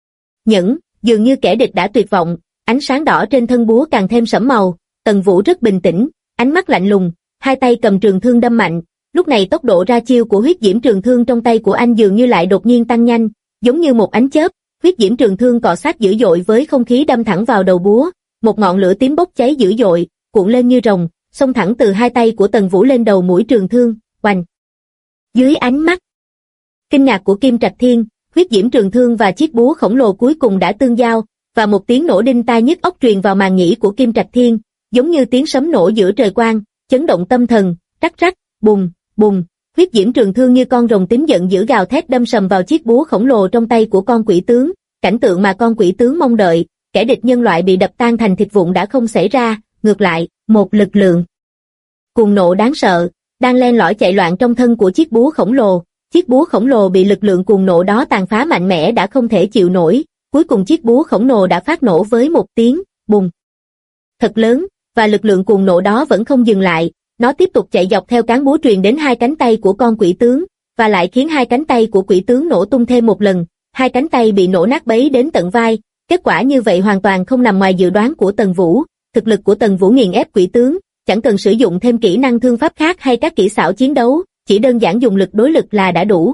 nhẫn, dường như kẻ địch đã tuyệt vọng. Ánh sáng đỏ trên thân búa càng thêm sẫm màu. Tần Vũ rất bình tĩnh, ánh mắt lạnh lùng, 2 tay cầm trường thương đâm mạnh. Lúc này tốc độ ra chiêu của huyết diễm trường thương trong tay của anh dường như lại đột nhiên tăng nhanh, giống như một ánh chớp, huyết diễm trường thương cọ sát dữ dội với không khí đâm thẳng vào đầu búa, một ngọn lửa tím bốc cháy dữ dội, cuộn lên như rồng, xông thẳng từ 2 tay của Tần Vũ lên đầu mũi trường thương. Oành! Dưới ánh mắt kinh ngạc của Kim Trạch Thiên, huyết diễm trường thương và chiếc búa khổng lồ cuối cùng đã tương giao, và một tiếng nổ đinh tai nhức óc truyền vào màng nhĩ của Kim Trạch Thiên, giống như tiếng sấm nổ giữa trời quang, chấn động tâm thần. Rắc rắc, bùng, bùng, huyết diễm trường thương như con rồng tím giận dữ gào thét đâm sầm vào chiếc búa khổng lồ trong tay của con quỷ tướng. Cảnh tượng mà con quỷ tướng mong đợi, kẻ địch nhân loại bị đập tan thành thịt vụn đã không xảy ra, ngược lại, một lực lượng cuồng nộ đáng sợ đang len lỏi chạy loạn trong thân của chiếc búa khổng lồ. Chiếc búa khổng lồ bị lực lượng cuồng nộ đó tàn phá mạnh mẽ đã không thể chịu nổi, cuối cùng chiếc búa khổng lồ đã phát nổ với một tiếng bùng thật lớn, và lực lượng cuồng nộ đó vẫn không dừng lại, nó tiếp tục chạy dọc theo cán búa truyền đến 2 cánh tay của con quỷ tướng, và lại khiến 2 cánh tay của quỷ tướng nổ tung thêm một lần. 2 cánh tay bị nổ nát bấy đến tận vai. Kết quả như vậy hoàn toàn không nằm ngoài dự đoán của Tần Vũ. Thực lực của Tần Vũ nghiền ép quỷ tướng, chẳng cần sử dụng thêm kỹ năng thương pháp khác hay các kỹ xảo chiến đấu, chỉ đơn giản dùng lực đối lực là đã đủ.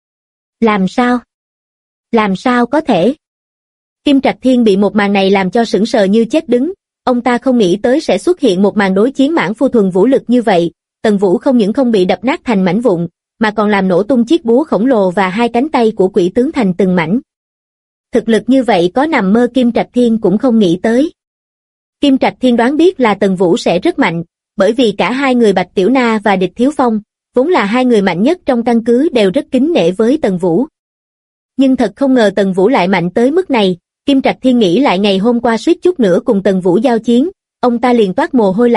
Làm sao có thể? Kim Trạch Thiên bị một màn này làm cho sững sờ như chết đứng. Ông ta không nghĩ tới sẽ xuất hiện một màn đối chiến mãn phu thuần vũ lực như vậy. Tần Vũ không những không bị đập nát thành mảnh vụn, mà còn làm nổ tung chiếc búa khổng lồ và 2 cánh tay của quỷ tướng thành từng mảnh. Thực lực như vậy có nằm mơ Kim Trạch Thiên cũng không nghĩ tới. Kim Trạch Thiên đoán biết là Tần Vũ sẽ rất mạnh, bởi vì cả 2 người Bạch Tiểu Na và Địch Thiếu Phong, vốn là 2 người mạnh nhất trong căn cứ, đều rất kính nể với Tần Vũ. Nhưng thật không ngờ Tần Vũ lại mạnh tới mức này. Kim Trạch Thiên nghĩ lại ngày hôm qua suýt chút nữa cùng Tần Vũ giao chiến, ông ta liền toát mồ hôi lạnh,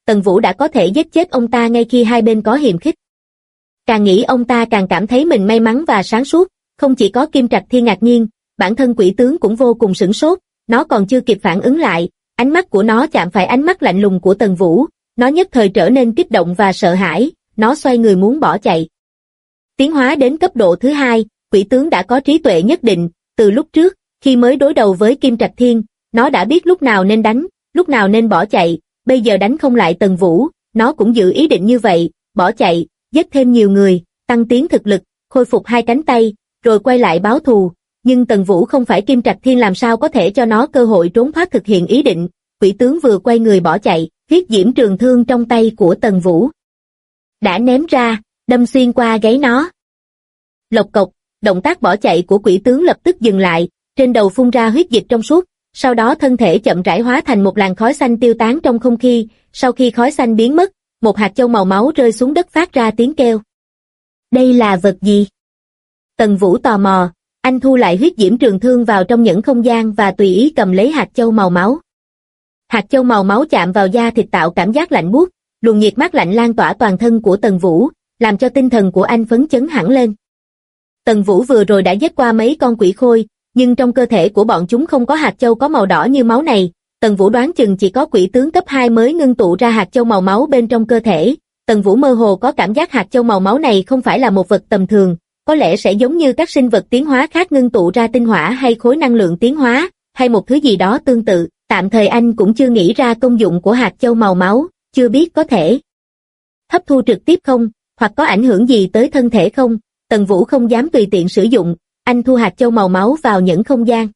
Tần Vũ đã có thể giết chết ông ta ngay khi hai bên có hiềm khích. Càng nghĩ ông ta càng cảm thấy mình may mắn và sáng suốt, không chỉ có Kim Trạch Thiên ngạc nhiên, bản thân quỷ tướng cũng vô cùng sửng sốt, nó còn chưa kịp phản ứng lại, ánh mắt của nó chạm phải ánh mắt lạnh lùng của Tần Vũ, nó nhất thời trở nên kích động và sợ hãi, nó xoay người muốn bỏ chạy. Tiến hóa đến cấp độ thứ 2, quỷ tướng đã có trí tuệ nhất định, từ lúc trước, khi mới đối đầu với Kim Trạch Thiên, nó đã biết lúc nào nên đánh, lúc nào nên bỏ chạy, bây giờ đánh không lại Tần Vũ, nó cũng giữ ý định như vậy, bỏ chạy, giết thêm nhiều người, tăng tiến thực lực, khôi phục hai cánh tay, rồi quay lại báo thù, nhưng Tần Vũ không phải Kim Trạch Thiên làm sao có thể cho nó cơ hội trốn thoát thực hiện ý định, quỷ tướng vừa quay người bỏ chạy, huyết diễm trường thương trong tay của Tần Vũ đã ném ra, đâm xuyên qua gáy nó. Lộc cộc, động tác bỏ chạy của quỷ tướng lập tức dừng lại, trên đầu phun ra huyết dịch trong suốt, sau đó thân thể chậm rãi hóa thành một làn khói xanh tiêu tán trong không khí, sau khi khói xanh biến mất, một hạt châu màu máu rơi xuống đất phát ra tiếng kêu. Đây là vật gì? Tần Vũ tò mò, anh thu lại huyết diễm trường thương vào trong nhẫn không gian và tùy ý cầm lấy hạt châu màu máu. Hạt châu màu máu chạm vào da thịt tạo cảm giác lạnh buốt, luồng nhiệt mát lạnh lan tỏa toàn thân của Tần Vũ, làm cho tinh thần của anh phấn chấn hẳn lên. Tần Vũ vừa rồi đã giết qua mấy con quỷ khôi, nhưng trong cơ thể của bọn chúng không có hạt châu có màu đỏ như máu này. Tần Vũ đoán chừng chỉ có quỷ tướng cấp 2 mới ngưng tụ ra hạt châu màu máu bên trong cơ thể. Tần Vũ mơ hồ có cảm giác hạt châu màu máu này không phải là một vật tầm thường, có lẽ sẽ giống như các sinh vật tiến hóa khác ngưng tụ ra tinh hỏa hay khối năng lượng tiến hóa, hay một thứ gì đó tương tự. Tạm thời anh cũng chưa nghĩ ra công dụng của hạt châu màu máu, chưa biết có thể hấp thu trực tiếp không, hoặc có ảnh hưởng gì tới thân thể không. Tần Vũ không dám tùy tiện sử dụng, anh thu hạt châu màu máu vào nhẫn không gian.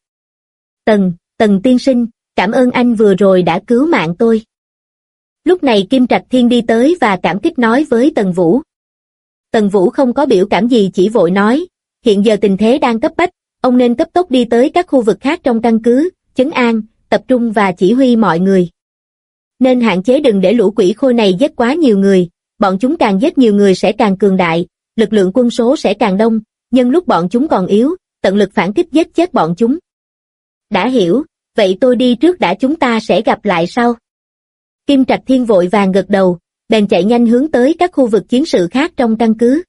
Tần tiên sinh, cảm ơn anh vừa rồi đã cứu mạng tôi. Lúc này Kim Trạch Thiên đi tới và cảm kích nói với Tần Vũ. Tần Vũ không có biểu cảm gì, chỉ vội nói, hiện giờ tình thế đang cấp bách, ông nên cấp tốc đi tới các khu vực khác trong căn cứ, trấn an, tập trung và chỉ huy mọi người. Nên hạn chế đừng để lũ quỷ khôi này giết quá nhiều người, bọn chúng càng giết nhiều người sẽ càng cường đại, lực lượng quân số sẽ càng đông, nhân lúc bọn chúng còn yếu, tận lực phản kích giết chết bọn chúng. Đã hiểu, vậy tôi đi trước đã, chúng ta sẽ gặp lại sau. Kim Trạch Thiên vội vàng gật đầu, bèn chạy nhanh hướng tới các khu vực chiến sự khác trong căn cứ.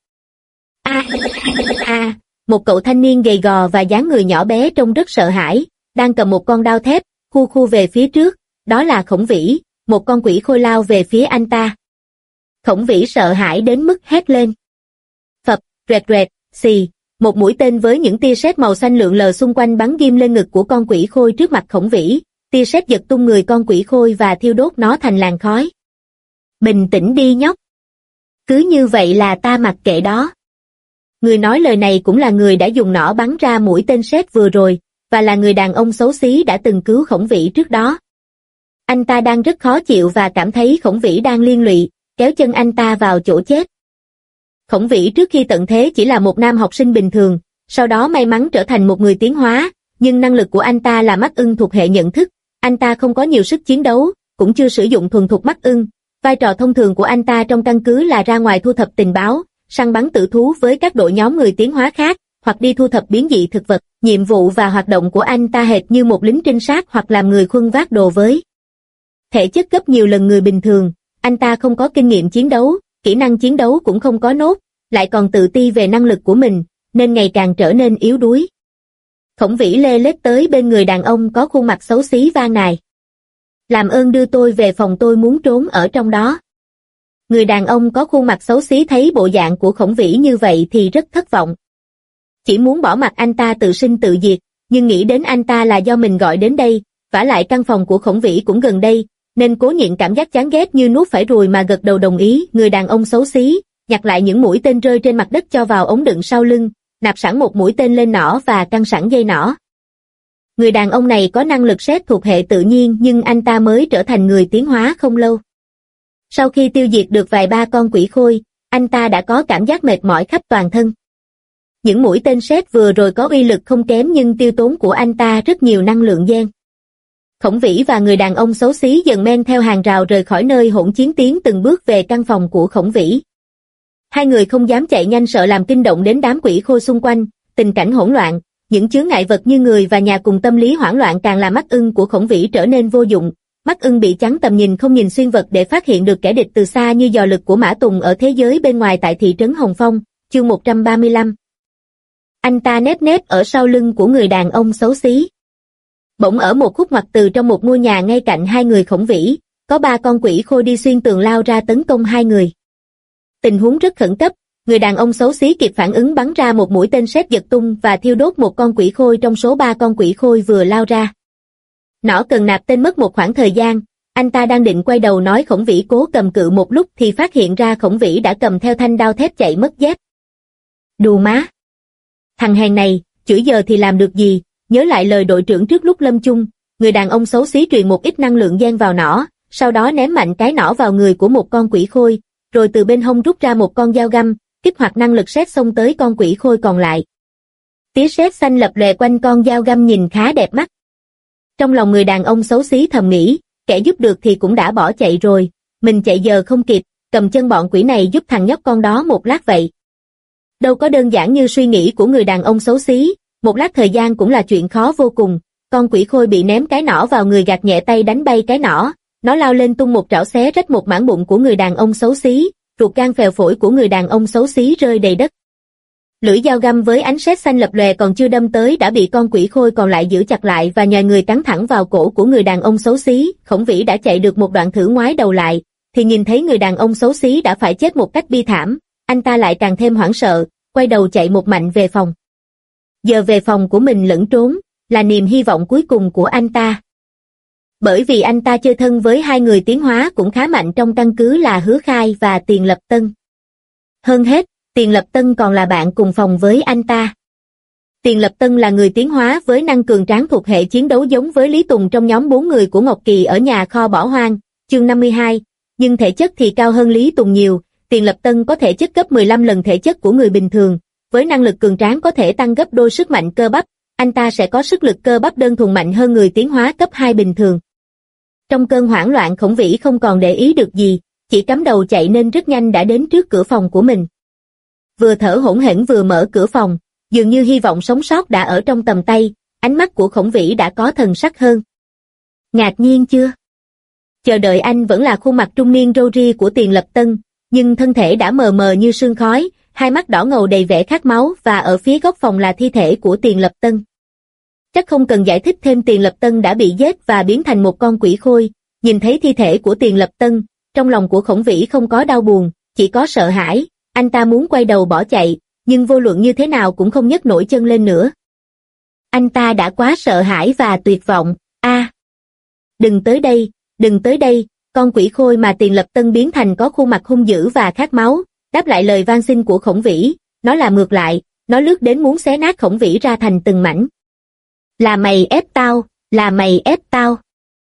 Một cậu thanh niên gầy gò và dáng người nhỏ bé trông rất sợ hãi, đang cầm một con đao thép, khu về phía trước, đó là Khổng Vĩ, một con quỷ khôi lao về phía anh ta. Khổng Vĩ sợ hãi đến mức hét lên. Phập, rẹt, xì, một mũi tên với những tia sét màu xanh lượn lờ xung quanh bắn ghim lên ngực của con quỷ khôi trước mặt Khổng Vĩ, tia sét giật tung người con quỷ khôi và thiêu đốt nó thành làn khói. Bình tĩnh đi nhóc. Cứ như vậy là ta mặc kệ đó. Người nói lời này cũng là người đã dùng nỏ bắn ra mũi tên sét vừa rồi, và là người đàn ông xấu xí đã từng cứu Khổng Vĩ trước đó. Anh ta đang rất khó chịu và cảm thấy Khổng Vĩ đang liên lụy, kéo chân anh ta vào chỗ chết. Khổng Vĩ trước khi tận thế chỉ là một nam học sinh bình thường, sau đó may mắn trở thành một người tiến hóa, nhưng năng lực của anh ta là mắt ưng thuộc hệ nhận thức, anh ta không có nhiều sức chiến đấu, cũng chưa sử dụng thuần thục mắt ưng. Vai trò thông thường của anh ta trong căn cứ là ra ngoài thu thập tình báo, săn bắn tử thú với các đội nhóm người tiến hóa khác, hoặc đi thu thập biến dị thực vật. Nhiệm vụ và hoạt động của anh ta hệt như một lính trinh sát hoặc làm người khuân vác đồ với thể chất gấp nhiều lần người bình thường. Anh ta không có kinh nghiệm chiến đấu, kỹ năng chiến đấu cũng không có nốt, lại còn tự ti về năng lực của mình, nên ngày càng trở nên yếu đuối. Khổng Vĩ lê lết tới bên người đàn ông có khuôn mặt xấu xí van nài. Làm ơn đưa tôi về phòng, tôi muốn trốn ở trong đó. Người đàn ông có khuôn mặt xấu xí thấy bộ dạng của Khổng Vĩ như vậy thì rất thất vọng. Chỉ muốn bỏ mặc anh ta tự sinh tự diệt, nhưng nghĩ đến anh ta là do mình gọi đến đây, vả lại căn phòng của Khổng Vĩ cũng gần đây, nên cố nhịn cảm giác chán ghét như nuốt phải ruồi mà gật đầu đồng ý. Người đàn ông xấu xí nhặt lại những mũi tên rơi trên mặt đất cho vào ống đựng sau lưng, nạp sẵn một mũi tên lên nỏ và căng sẵn dây nỏ. Người đàn ông này có năng lực sét thuộc hệ tự nhiên, nhưng anh ta mới trở thành người tiến hóa không lâu. Sau khi tiêu diệt được vài ba con quỷ khôi, anh ta đã có cảm giác mệt mỏi khắp toàn thân. Những mũi tên sét vừa rồi có uy lực không kém, nhưng tiêu tốn của anh ta rất nhiều năng lượng gen. Khổng Vĩ và người đàn ông xấu xí dần men theo hàng rào rời khỏi nơi hỗn chiến, tiến từng bước về căn phòng của Khổng Vĩ. Hai người không dám chạy nhanh sợ làm kinh động đến đám quỷ khôi xung quanh, tình cảnh hỗn loạn, những chướng ngại vật như người và nhà cùng tâm lý hoảng loạn càng làm mắt ưng của Khổng Vĩ trở nên vô dụng. mắt ưng bị chắn tầm nhìn không nhìn xuyên vật để phát hiện được kẻ địch từ xa như dò lực của Mã Tùng ở thế giới bên ngoài tại thị trấn Hồng Phong, chương 135. Anh ta nép nép ở sau lưng của người đàn ông xấu xí. Bỗng ở một khúc ngoặt từ trong một ngôi nhà ngay cạnh hai người Khổng Vĩ, có 3 con quỷ khôi đi xuyên tường lao ra tấn công hai người. Tình huống rất khẩn cấp, người đàn ông xấu xí kịp phản ứng bắn ra một mũi tên sét giật tung và thiêu đốt một con quỷ khôi trong số 3 con quỷ khôi vừa lao ra. Nỏ cần nạp tên mất một khoảng thời gian, anh ta đang định quay đầu nói Khổng Vĩ cố cầm cự một lúc thì phát hiện ra Khổng Vĩ đã cầm theo thanh đao thép chạy mất dép. Đù má! Thằng hèn này, chửi giờ thì làm được gì, nhớ lại lời đội trưởng trước lúc lâm chung, người đàn ông xấu xí truyền một ít năng lượng gen vào nỏ, sau đó ném mạnh cái nỏ vào người của một con quỷ khôi, rồi từ bên hông rút ra một con dao găm, kích hoạt năng lực sét xông tới con quỷ khôi còn lại. Tia sét xanh lập lòe quanh con dao găm nhìn khá đẹp mắt. Trong lòng người đàn ông xấu xí thầm nghĩ, kẻ giúp được thì cũng đã bỏ chạy rồi, mình chạy giờ không kịp, cầm chân bọn quỷ này giúp thằng nhóc con đó một lát vậy. Đâu có đơn giản như suy nghĩ của người đàn ông xấu xí, một lát thời gian cũng là chuyện khó vô cùng, con quỷ khôi bị ném cái nỏ vào người gạt nhẹ tay đánh bay cái nỏ, nó lao lên tung một trảo xé rách một mảng bụng của người đàn ông xấu xí, ruột gan phèo phổi của người đàn ông xấu xí rơi đầy đất. Lưỡi dao găm với ánh sét xanh lập lòe còn chưa đâm tới đã bị con quỷ khôi còn lại giữ chặt lại và nhòi người cắn thẳng vào cổ của người đàn ông xấu xí. Khổng Vĩ đã chạy được một đoạn thử ngoái đầu lại, thì nhìn thấy người đàn ông xấu xí đã phải chết một cách bi thảm, anh ta lại càng thêm hoảng sợ, quay đầu chạy một mạnh về phòng. Giờ về phòng của mình lẫn trốn, là niềm hy vọng cuối cùng của anh ta. Bởi vì anh ta chơi thân với 2 người tiến hóa cũng khá mạnh trong căn cứ là Hứa Khai và Tiền Lập Tân. Hơn hết, Tiền Lập Tân còn là bạn cùng phòng với anh ta. Tiền Lập Tân là người tiến hóa với năng cường tráng thuộc hệ chiến đấu giống với Lý Tùng trong nhóm 4 người của Ngọc Kỳ ở nhà kho bỏ hoang, chương 52, nhưng thể chất thì cao hơn Lý Tùng nhiều. Tiền Lập Tân có thể chất gấp 15 lần thể chất của người bình thường, với năng lực cường tráng có thể tăng gấp đôi sức mạnh cơ bắp, anh ta sẽ có sức lực cơ bắp đơn thuần mạnh hơn người tiến hóa cấp 2 bình thường. Trong cơn hoảng loạn Khổng Vĩ không còn để ý được gì, chỉ cắm đầu chạy nên rất nhanh đã đến trước cửa phòng của mình. Vừa thở hổn hển vừa mở cửa phòng, dường như hy vọng sống sót đã ở trong tầm tay, ánh mắt của Khổng Vĩ đã có thần sắc hơn. Ngạc nhiên chưa? Chờ đợi anh vẫn là khuôn mặt trung niên râu ria của Tiền Lập Tân, nhưng thân thể đã mờ mờ như sương khói, hai mắt đỏ ngầu đầy vẻ khát máu và ở phía góc phòng là thi thể của Tiền Lập Tân. Chắc không cần giải thích thêm, Tiền Lập Tân đã bị giết và biến thành một con quỷ khôi. Nhìn thấy thi thể của Tiền Lập Tân, trong lòng của Khổng Vĩ không có đau buồn, chỉ có sợ hãi. Anh ta muốn quay đầu bỏ chạy, nhưng vô luận như thế nào cũng không nhấc nổi chân lên nữa. Anh ta đã quá sợ hãi và tuyệt vọng. Đừng tới đây, đừng tới đây. Con quỷ khôi mà Tiền Lập Tân biến thành có khuôn mặt hung dữ và khát máu, đáp lại lời van xin của Khổng Vĩ, nó làm ngược lại, nó lướt đến muốn xé nát Khổng Vĩ ra thành từng mảnh. Là mày ép tao, là mày ép tao.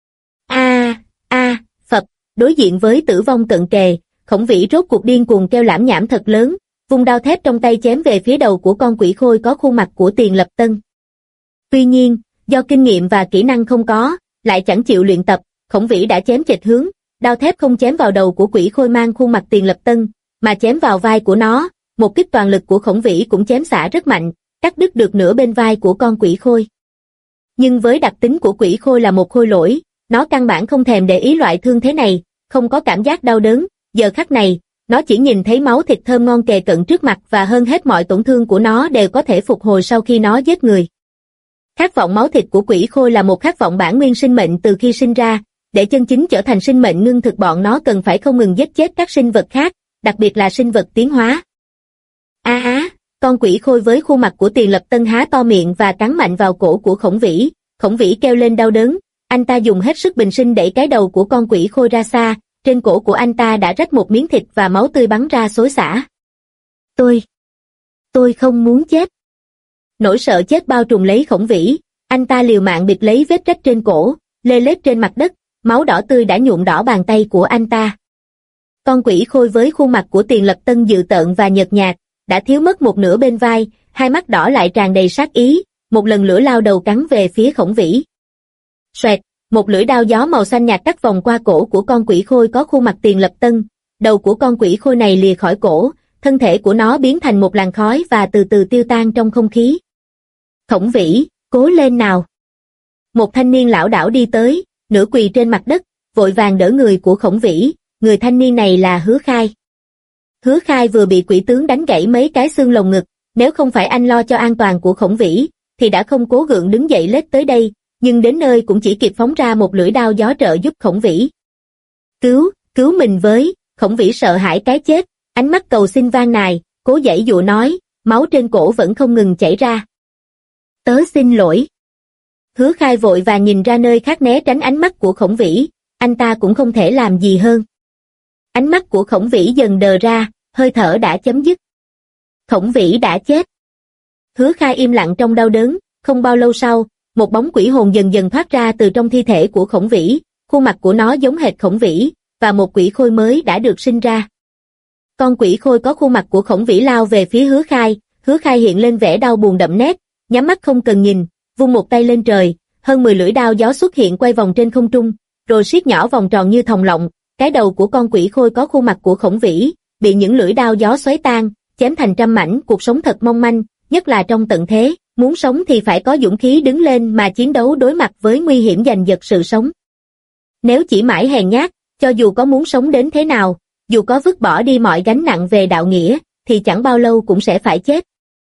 Phập, đối diện với tử vong cận kề, Khổng Vĩ rốt cuộc điên cuồng kêu lảm nhảm thật lớn, vung đao thép trong tay chém về phía đầu của con quỷ khôi có khuôn mặt của Tiền Lập Tân. Tuy nhiên, do kinh nghiệm và kỹ năng không có, lại chẳng chịu luyện tập, Khổng Vĩ đã chém chệch hướng, đao thép không chém vào đầu của quỷ khôi mang khuôn mặt Tiền Lập Tân, mà chém vào vai của nó. Một kích toàn lực của Khổng Vĩ cũng chém xả rất mạnh, cắt đứt được nửa bên vai của con quỷ khôi. Nhưng với đặc tính của quỷ khôi là một khôi lỗi, nó căn bản không thèm để ý loại thương thế này, không có cảm giác đau đớn. Giờ khắc này, nó chỉ nhìn thấy máu thịt thơm ngon kề cận trước mặt và hơn hết mọi tổn thương của nó đều có thể phục hồi sau khi nó giết người. Khát vọng máu thịt của quỷ khôi là một khát vọng bản nguyên sinh mệnh từ khi sinh ra, để chân chính trở thành sinh mệnh ngưng thực bọn nó cần phải không ngừng giết chết các sinh vật khác, đặc biệt là sinh vật tiến hóa. Con quỷ khôi với khuôn mặt của Tiền Lập Tân há to miệng và cắn mạnh vào cổ của Khổng Vĩ. Khổng Vĩ kêu lên đau đớn, anh ta dùng hết sức bình sinh đẩy cái đầu của con quỷ khôi ra xa, trên cổ của anh ta đã rách một miếng thịt và máu tươi bắn ra xối xả. Tôi không muốn chết. Nỗi sợ chết bao trùm lấy Khổng Vĩ, anh ta liều mạng bịt lấy vết rách trên cổ, lê lết trên mặt đất, máu đỏ tươi đã nhuộm đỏ bàn tay của anh ta. Con quỷ khôi với khuôn mặt của Tiền Lập Tân dữ tợn và nhợt nhạt, đã thiếu mất một nửa bên vai, hai mắt đỏ lại tràn đầy sát ý, một lần lửa lao đầu cắn về phía Khổng Vĩ. Xoẹt, một lưỡi đao gió màu xanh nhạt cắt vòng qua cổ của con quỷ khôi có khuôn mặt Tiền Lập Tân, đầu của con quỷ khôi này lìa khỏi cổ, thân thể của nó biến thành một làn khói và từ từ tiêu tan trong không khí. Khổng Vĩ, cố lên nào. Một thanh niên lảo đảo đi tới, nửa quỳ trên mặt đất, vội vàng đỡ người của Khổng Vĩ, người thanh niên này là Hứa Khai. Hứa Khai vừa bị quỷ tướng đánh gãy mấy cái xương lồng ngực, nếu không phải anh lo cho an toàn của Khổng Vĩ, thì đã không cố gượng đứng dậy lết tới đây, nhưng đến nơi cũng chỉ kịp phóng ra một lưỡi đao gió trợ giúp Khổng Vĩ. Cứu mình với, Khổng Vĩ sợ hãi cái chết, ánh mắt cầu xin van nài, cố giãy dụa nói, máu trên cổ vẫn không ngừng chảy ra. Tớ xin lỗi. Hứa Khai vội và nhìn ra nơi khác né tránh ánh mắt của Khổng Vĩ, anh ta cũng không thể làm gì hơn. Ánh mắt của Khổng Vĩ dần đờ ra, hơi thở đã chấm dứt. Khổng Vĩ đã chết. Hứa Khai im lặng trong đau đớn, không bao lâu sau, một bóng quỷ hồn dần dần thoát ra từ trong thi thể của Khổng Vĩ, khuôn mặt của nó giống hệt Khổng Vĩ, và một quỷ khôi mới đã được sinh ra. Con quỷ khôi có khuôn mặt của Khổng Vĩ lao về phía Hứa Khai hiện lên vẻ đau buồn đậm nét, nhắm mắt không cần nhìn, vung một tay lên trời, hơn 10 lưỡi đao gió xuất hiện quay vòng trên không trung, rồi siết nhỏ vòng tròn như thòng lọng, cái đầu của con quỷ khôi có khuôn mặt của Khổng Vĩ, bị những lưỡi đao gió xoáy tan, chém thành trăm mảnh. Cuộc sống thật mong manh, nhất là trong tận thế, muốn sống thì phải có dũng khí đứng lên mà chiến đấu đối mặt với nguy hiểm giành giật sự sống. Nếu chỉ mãi hèn nhát, cho dù có muốn sống đến thế nào, dù có vứt bỏ đi mọi gánh nặng về đạo nghĩa, thì chẳng bao lâu cũng sẽ phải chết.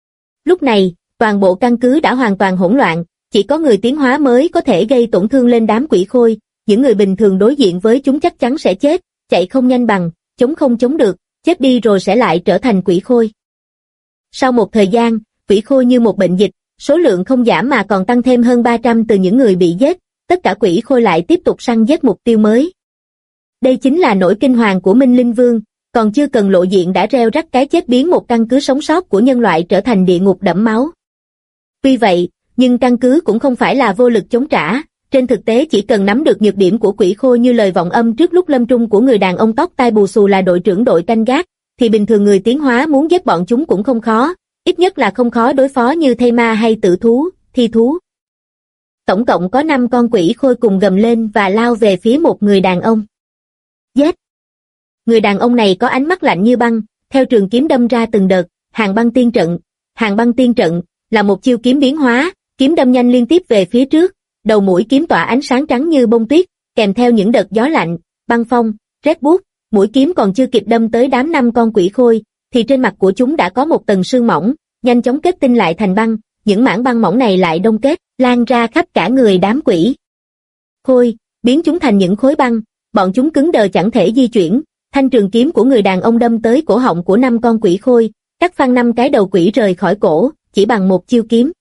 Lúc này, toàn bộ căn cứ đã hoàn toàn hỗn loạn, chỉ có người tiến hóa mới có thể gây tổn thương lên đám quỷ khôi, những người bình thường đối diện với chúng chắc chắn sẽ chết, chạy không nhanh bằng, chống không chống được, chết đi rồi sẽ lại trở thành quỷ khôi. Sau một thời gian, quỷ khôi như một bệnh dịch, số lượng không giảm mà còn tăng thêm hơn 300 từ những người bị giết, tất cả quỷ khôi lại tiếp tục săn giết mục tiêu mới. Đây chính là nỗi kinh hoàng của Minh Linh Vương, còn chưa cần lộ diện đã reo rắc cái chết biến một căn cứ sống sót của nhân loại trở thành địa ngục đẫm máu. Tuy vậy, nhưng căn cứ cũng không phải là vô lực chống trả, trên thực tế chỉ cần nắm được nhược điểm của quỷ khôi như lời vọng âm trước lúc lâm trung của người đàn ông tóc tai bù xù là đội trưởng đội canh gác, thì bình thường người tiến hóa muốn giết bọn chúng cũng không khó, ít nhất là không khó đối phó như thây ma hay tử thú, thi thú. Tổng cộng có 5 con quỷ khôi cùng gầm lên và lao về phía một người đàn ông. Giết! Người đàn ông này có ánh mắt lạnh như băng, theo trường kiếm đâm ra từng đợt, hàng băng tiên trận. Hàng băng tiên trận là một chiêu kiếm biến hóa, kiếm đâm nhanh liên tiếp về phía trước, đầu mũi kiếm tỏa ánh sáng trắng như bông tuyết, kèm theo những đợt gió lạnh, băng phong, rét buốt, mũi kiếm còn chưa kịp đâm tới đám 5 con quỷ khôi, thì trên mặt của chúng đã có một tầng sương mỏng, nhanh chóng kết tinh lại thành băng, những mảng băng mỏng này lại đông kết, lan ra khắp cả người đám quỷ khôi, biến chúng thành những khối băng, bọn chúng cứng đờ chẳng thể di chuyển. Thanh trường kiếm của người đàn ông đâm tới cổ họng của 5 con quỷ khôi, cắt phăng 5 cái đầu quỷ rời khỏi cổ, chỉ bằng một chiêu kiếm.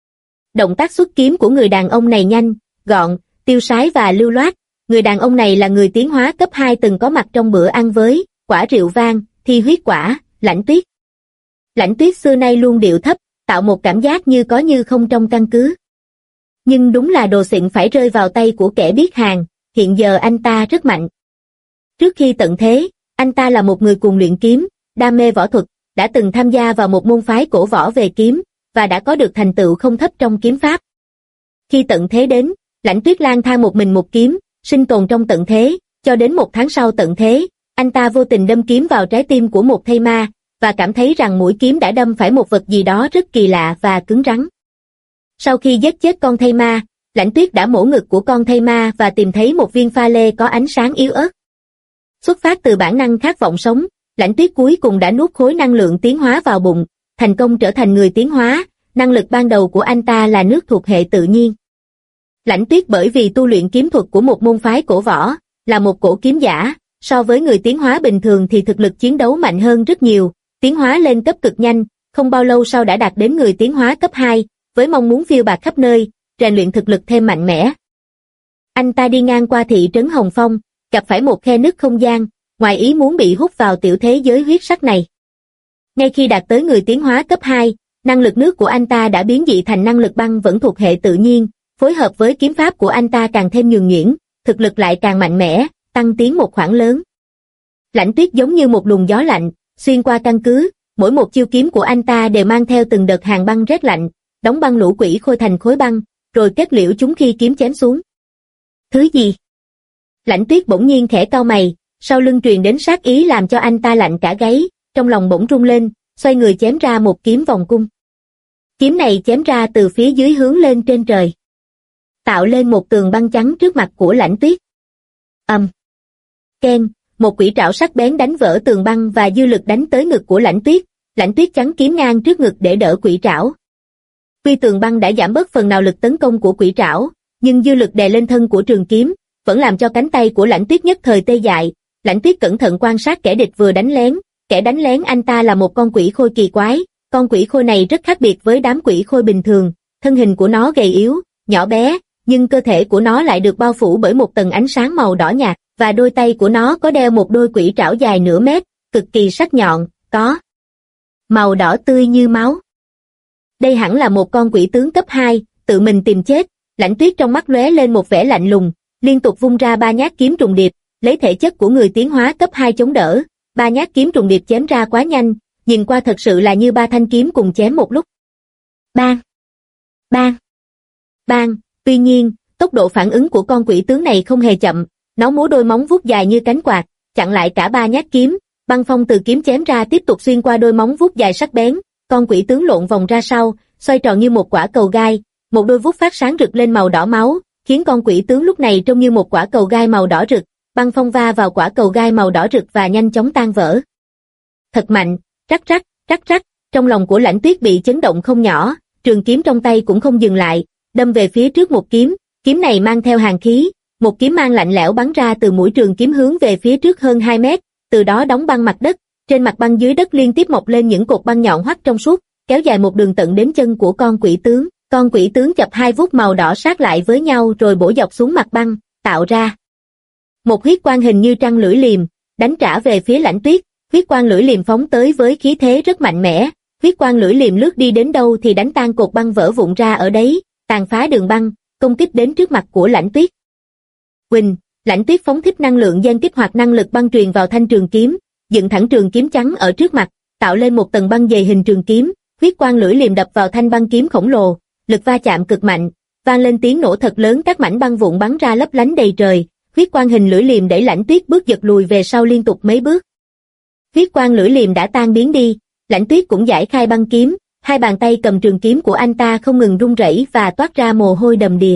Động tác xuất kiếm của người đàn ông này nhanh, gọn, tiêu sái và lưu loát. Người đàn ông này là người tiến hóa cấp 2 từng có mặt trong bữa ăn với Quả Rượu Vang, Thi Huyết Quả, Lãnh Tuyết. Lãnh Tuyết xưa nay luôn điệu thấp, tạo một cảm giác như có như không trong căn cứ. Nhưng đúng là đồ xịn phải rơi vào tay của kẻ biết hàng, hiện giờ anh ta rất mạnh. Trước khi tận thế, anh ta là một người cùng luyện kiếm, đam mê võ thuật, đã từng tham gia vào một môn phái cổ võ về kiếm, và đã có được thành tựu không thấp trong kiếm pháp. Khi tận thế đến, Lãnh Tuyết lang thang một mình một kiếm, sinh tồn trong tận thế, cho đến 1 tháng sau tận thế, anh ta vô tình đâm kiếm vào trái tim của một thây ma, và cảm thấy rằng mũi kiếm đã đâm phải một vật gì đó rất kỳ lạ và cứng rắn. Sau khi giết chết con thây ma, Lãnh Tuyết đã mổ ngực của con thây ma và tìm thấy một viên pha lê có ánh sáng yếu ớt. Xuất phát từ bản năng khát vọng sống, Lãnh Tuyết cuối cùng đã nuốt khối năng lượng tiến hóa vào bụng, thành công trở thành người tiến hóa. Năng lực ban đầu của anh ta là nước thuộc hệ tự nhiên. Lãnh Tuyết bởi vì tu luyện kiếm thuật của một môn phái cổ võ, là một cổ kiếm giả, so với người tiến hóa bình thường thì thực lực chiến đấu mạnh hơn rất nhiều, tiến hóa lên cấp cực nhanh, không bao lâu sau đã đạt đến người tiến hóa cấp 2, với mong muốn phiêu bạt khắp nơi, rèn luyện thực lực thêm mạnh mẽ. Anh ta đi ngang qua thị trấn Hồng Phong, gặp phải một khe nứt không gian, ngoài ý muốn bị hút vào tiểu thế giới huyết sắc này. Ngay khi đạt tới người tiến hóa cấp 2, năng lực nước của anh ta đã biến dị thành năng lực băng vẫn thuộc hệ tự nhiên, phối hợp với kiếm pháp của anh ta càng thêm nhuần nhuyễn, thực lực lại càng mạnh mẽ, tăng tiến một khoảng lớn. Lãnh Tuyết giống như một luồng gió lạnh, xuyên qua căn cứ, mỗi một chiêu kiếm của anh ta đều mang theo từng đợt hàng băng rét lạnh, đóng băng lũ quỷ khôi thành khối băng, rồi kết liễu chúng khi kiếm chém xuống. Thứ gì? Lãnh Tuyết bỗng nhiên khẽ cau mày, sau lưng truyền đến sát ý làm cho anh ta lạnh cả gáy, trong lòng bỗng rung lên, xoay người chém ra một kiếm vòng cung. Kiếm này chém ra từ phía dưới hướng lên trên trời, tạo lên một tường băng trắng trước mặt của Lãnh Tuyết. Keng, một quỷ trảo sắc bén đánh vỡ tường băng và dư lực đánh tới ngực của Lãnh Tuyết chắn kiếm ngang trước ngực để đỡ quỷ trảo. Tuy tường băng đã giảm bớt phần nào lực tấn công của quỷ trảo, nhưng dư lực đè lên thân của trường kiếm, vẫn làm cho cánh tay của Lãnh Tuyết nhất thời tê dại. Lãnh Tuyết cẩn thận quan sát kẻ địch vừa đánh lén, kẻ đánh lén anh ta là một con quỷ khôi kỳ quái, con quỷ khôi này rất khác biệt với đám quỷ khôi bình thường, thân hình của nó gầy yếu, nhỏ bé, nhưng cơ thể của nó lại được bao phủ bởi một tầng ánh sáng màu đỏ nhạt, và đôi tay của nó có đeo một đôi quỷ trảo dài nửa mét, cực kỳ sắc nhọn, có màu đỏ tươi như máu. Đây hẳn là một con quỷ tướng cấp 2, tự mình tìm chết. Lãnh Tuyết trong mắt lóe lên một vẻ lạnh lùng, liên tục vung ra 3 nhát kiếm trùng điệp, lấy thể chất của người tiến hóa cấp 2 chống đỡ. 3 nhát kiếm trùng điệp chém ra quá nhanh, nhìn qua thật sự là như 3 thanh kiếm cùng chém một lúc. Bang! Bang! Bang! Tuy nhiên, tốc độ phản ứng của con quỷ tướng này không hề chậm, nó múa đôi móng vuốt dài như cánh quạt, chặn lại cả 3 nhát kiếm, băng phong từ kiếm chém ra tiếp tục xuyên qua đôi móng vuốt dài sắc bén, con quỷ tướng lộn vòng ra sau, xoay tròn như một quả cầu gai, một đôi vuốt phát sáng rực lên màu đỏ máu, khiến con quỷ tướng lúc này trông như một quả cầu gai màu đỏ rực, băng phong va vào quả cầu gai màu đỏ rực và nhanh chóng tan vỡ. Thật mạnh, rắc rắc, rắc rắc, trong lòng của Lãnh Tuyết bị chấn động không nhỏ, trường kiếm trong tay cũng không dừng lại, đâm về phía trước một kiếm, kiếm này mang theo hàn khí, một kiếm mang lạnh lẽo bắn ra từ mũi trường kiếm hướng về phía trước hơn 2 mét, từ đó đóng băng mặt đất, trên mặt băng dưới đất liên tiếp mọc lên những cột băng nhọn hoắt trong suốt, kéo dài một đường tận đến chân của con quỷ tướng chập 2 vuốt màu đỏ sát lại với nhau rồi bổ dọc xuống mặt băng, tạo ra một huyết quang hình như trăng lưỡi liềm, đánh trả về phía Lãnh Tuyết. Huyết quang lưỡi liềm phóng tới với khí thế rất mạnh mẽ, huyết quang lưỡi liềm lướt đi đến đâu thì đánh tan cột băng vỡ vụn ra ở đấy, tàn phá đường băng, công kích đến trước mặt của Lãnh Tuyết. Quỳnh, Lãnh Tuyết phóng thích năng lượng gen kích hoạt năng lực băng truyền vào thanh trường kiếm, dựng thẳng trường kiếm chắn ở trước mặt, tạo lên một tầng băng dày hình trường kiếm, huyết quang lưỡi liềm đập vào thanh băng kiếm khổng lồ, lực va chạm cực mạnh, vang lên tiếng nổ thật lớn, các mảnh băng vụn bắn ra lấp lánh đầy trời, huyết quang hình lưỡi liềm đẩy Lãnh Tuyết bước giật lùi về sau liên tục mấy bước. Huyết quang lưỡi liềm đã tan biến đi, Lãnh Tuyết cũng giải khai băng kiếm, hai bàn tay cầm trường kiếm của anh ta không ngừng run rẩy và toát ra mồ hôi đầm đìa.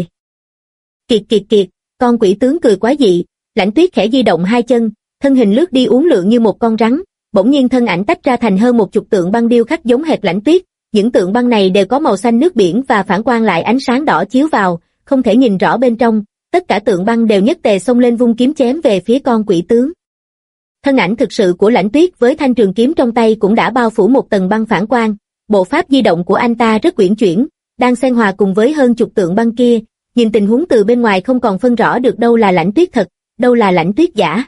Kiệt kiệt kiệt, con quỷ tướng cười quá dị, Lãnh Tuyết khẽ di động hai chân, thân hình lướt đi uốn lượn như một con rắn, bỗng nhiên thân ảnh tách ra thành hơn 10 tượng băng điêu khắc giống hệt Lãnh Tuyết, những tượng băng này đều có màu xanh nước biển và phản quang lại ánh sáng đỏ chiếu vào, không thể nhìn rõ bên trong, tất cả tượng băng đều nhất tề xông lên vung kiếm chém về phía con quỷ tướng. Thân ảnh thực sự của Lãnh Tuyết với thanh trường kiếm trong tay cũng đã bao phủ một tầng băng phản quang, bộ pháp di động của anh ta rất uyển chuyển, đang xen hòa cùng với hơn 10 tượng băng kia, nhìn tình huống từ bên ngoài không còn phân rõ được đâu là Lãnh Tuyết thật, đâu là Lãnh Tuyết giả.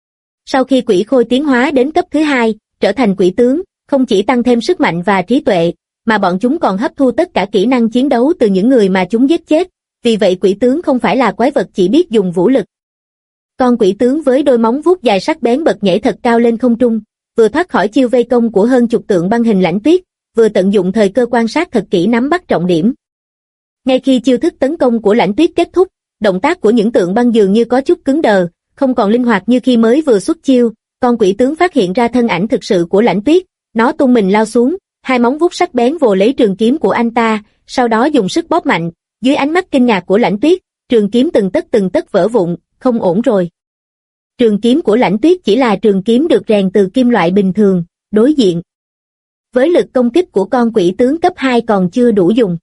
Sau khi quỷ khôi tiến hóa đến cấp thứ 2, trở thành quỷ tướng, không chỉ tăng thêm sức mạnh và trí tuệ, mà bọn chúng còn hấp thu tất cả kỹ năng chiến đấu từ những người mà chúng giết chết, vì vậy quỷ tướng không phải là quái vật chỉ biết dùng vũ lực. Con quỷ tướng với đôi móng vuốt dài sắc bén bật nhảy thật cao lên không trung, vừa thoát khỏi chiêu vây công của hơn 10 tượng băng hình Lãnh Tuyết, vừa tận dụng thời cơ quan sát thật kỹ nắm bắt trọng điểm. Ngay khi chiêu thức tấn công của Lãnh Tuyết kết thúc, động tác của những tượng băng dường như có chút cứng đờ, không còn linh hoạt như khi mới vừa xuất chiêu, con quỷ tướng phát hiện ra thân ảnh thực sự của Lãnh Tuyết, nó tung mình lao xuống, hai móng vuốt sắc bén vồ lấy trường kiếm của anh ta, sau đó dùng sức bóp mạnh, dưới ánh mắt kinh ngạc của Lãnh Tuyết, trường kiếm từng tấc vỡ vụn, không ổn rồi. Trường kiếm của Lãnh Tuyết chỉ là trường kiếm được rèn từ kim loại bình thường, đối diện với lực công kích của con quỷ tướng cấp 2 còn chưa đủ dùng.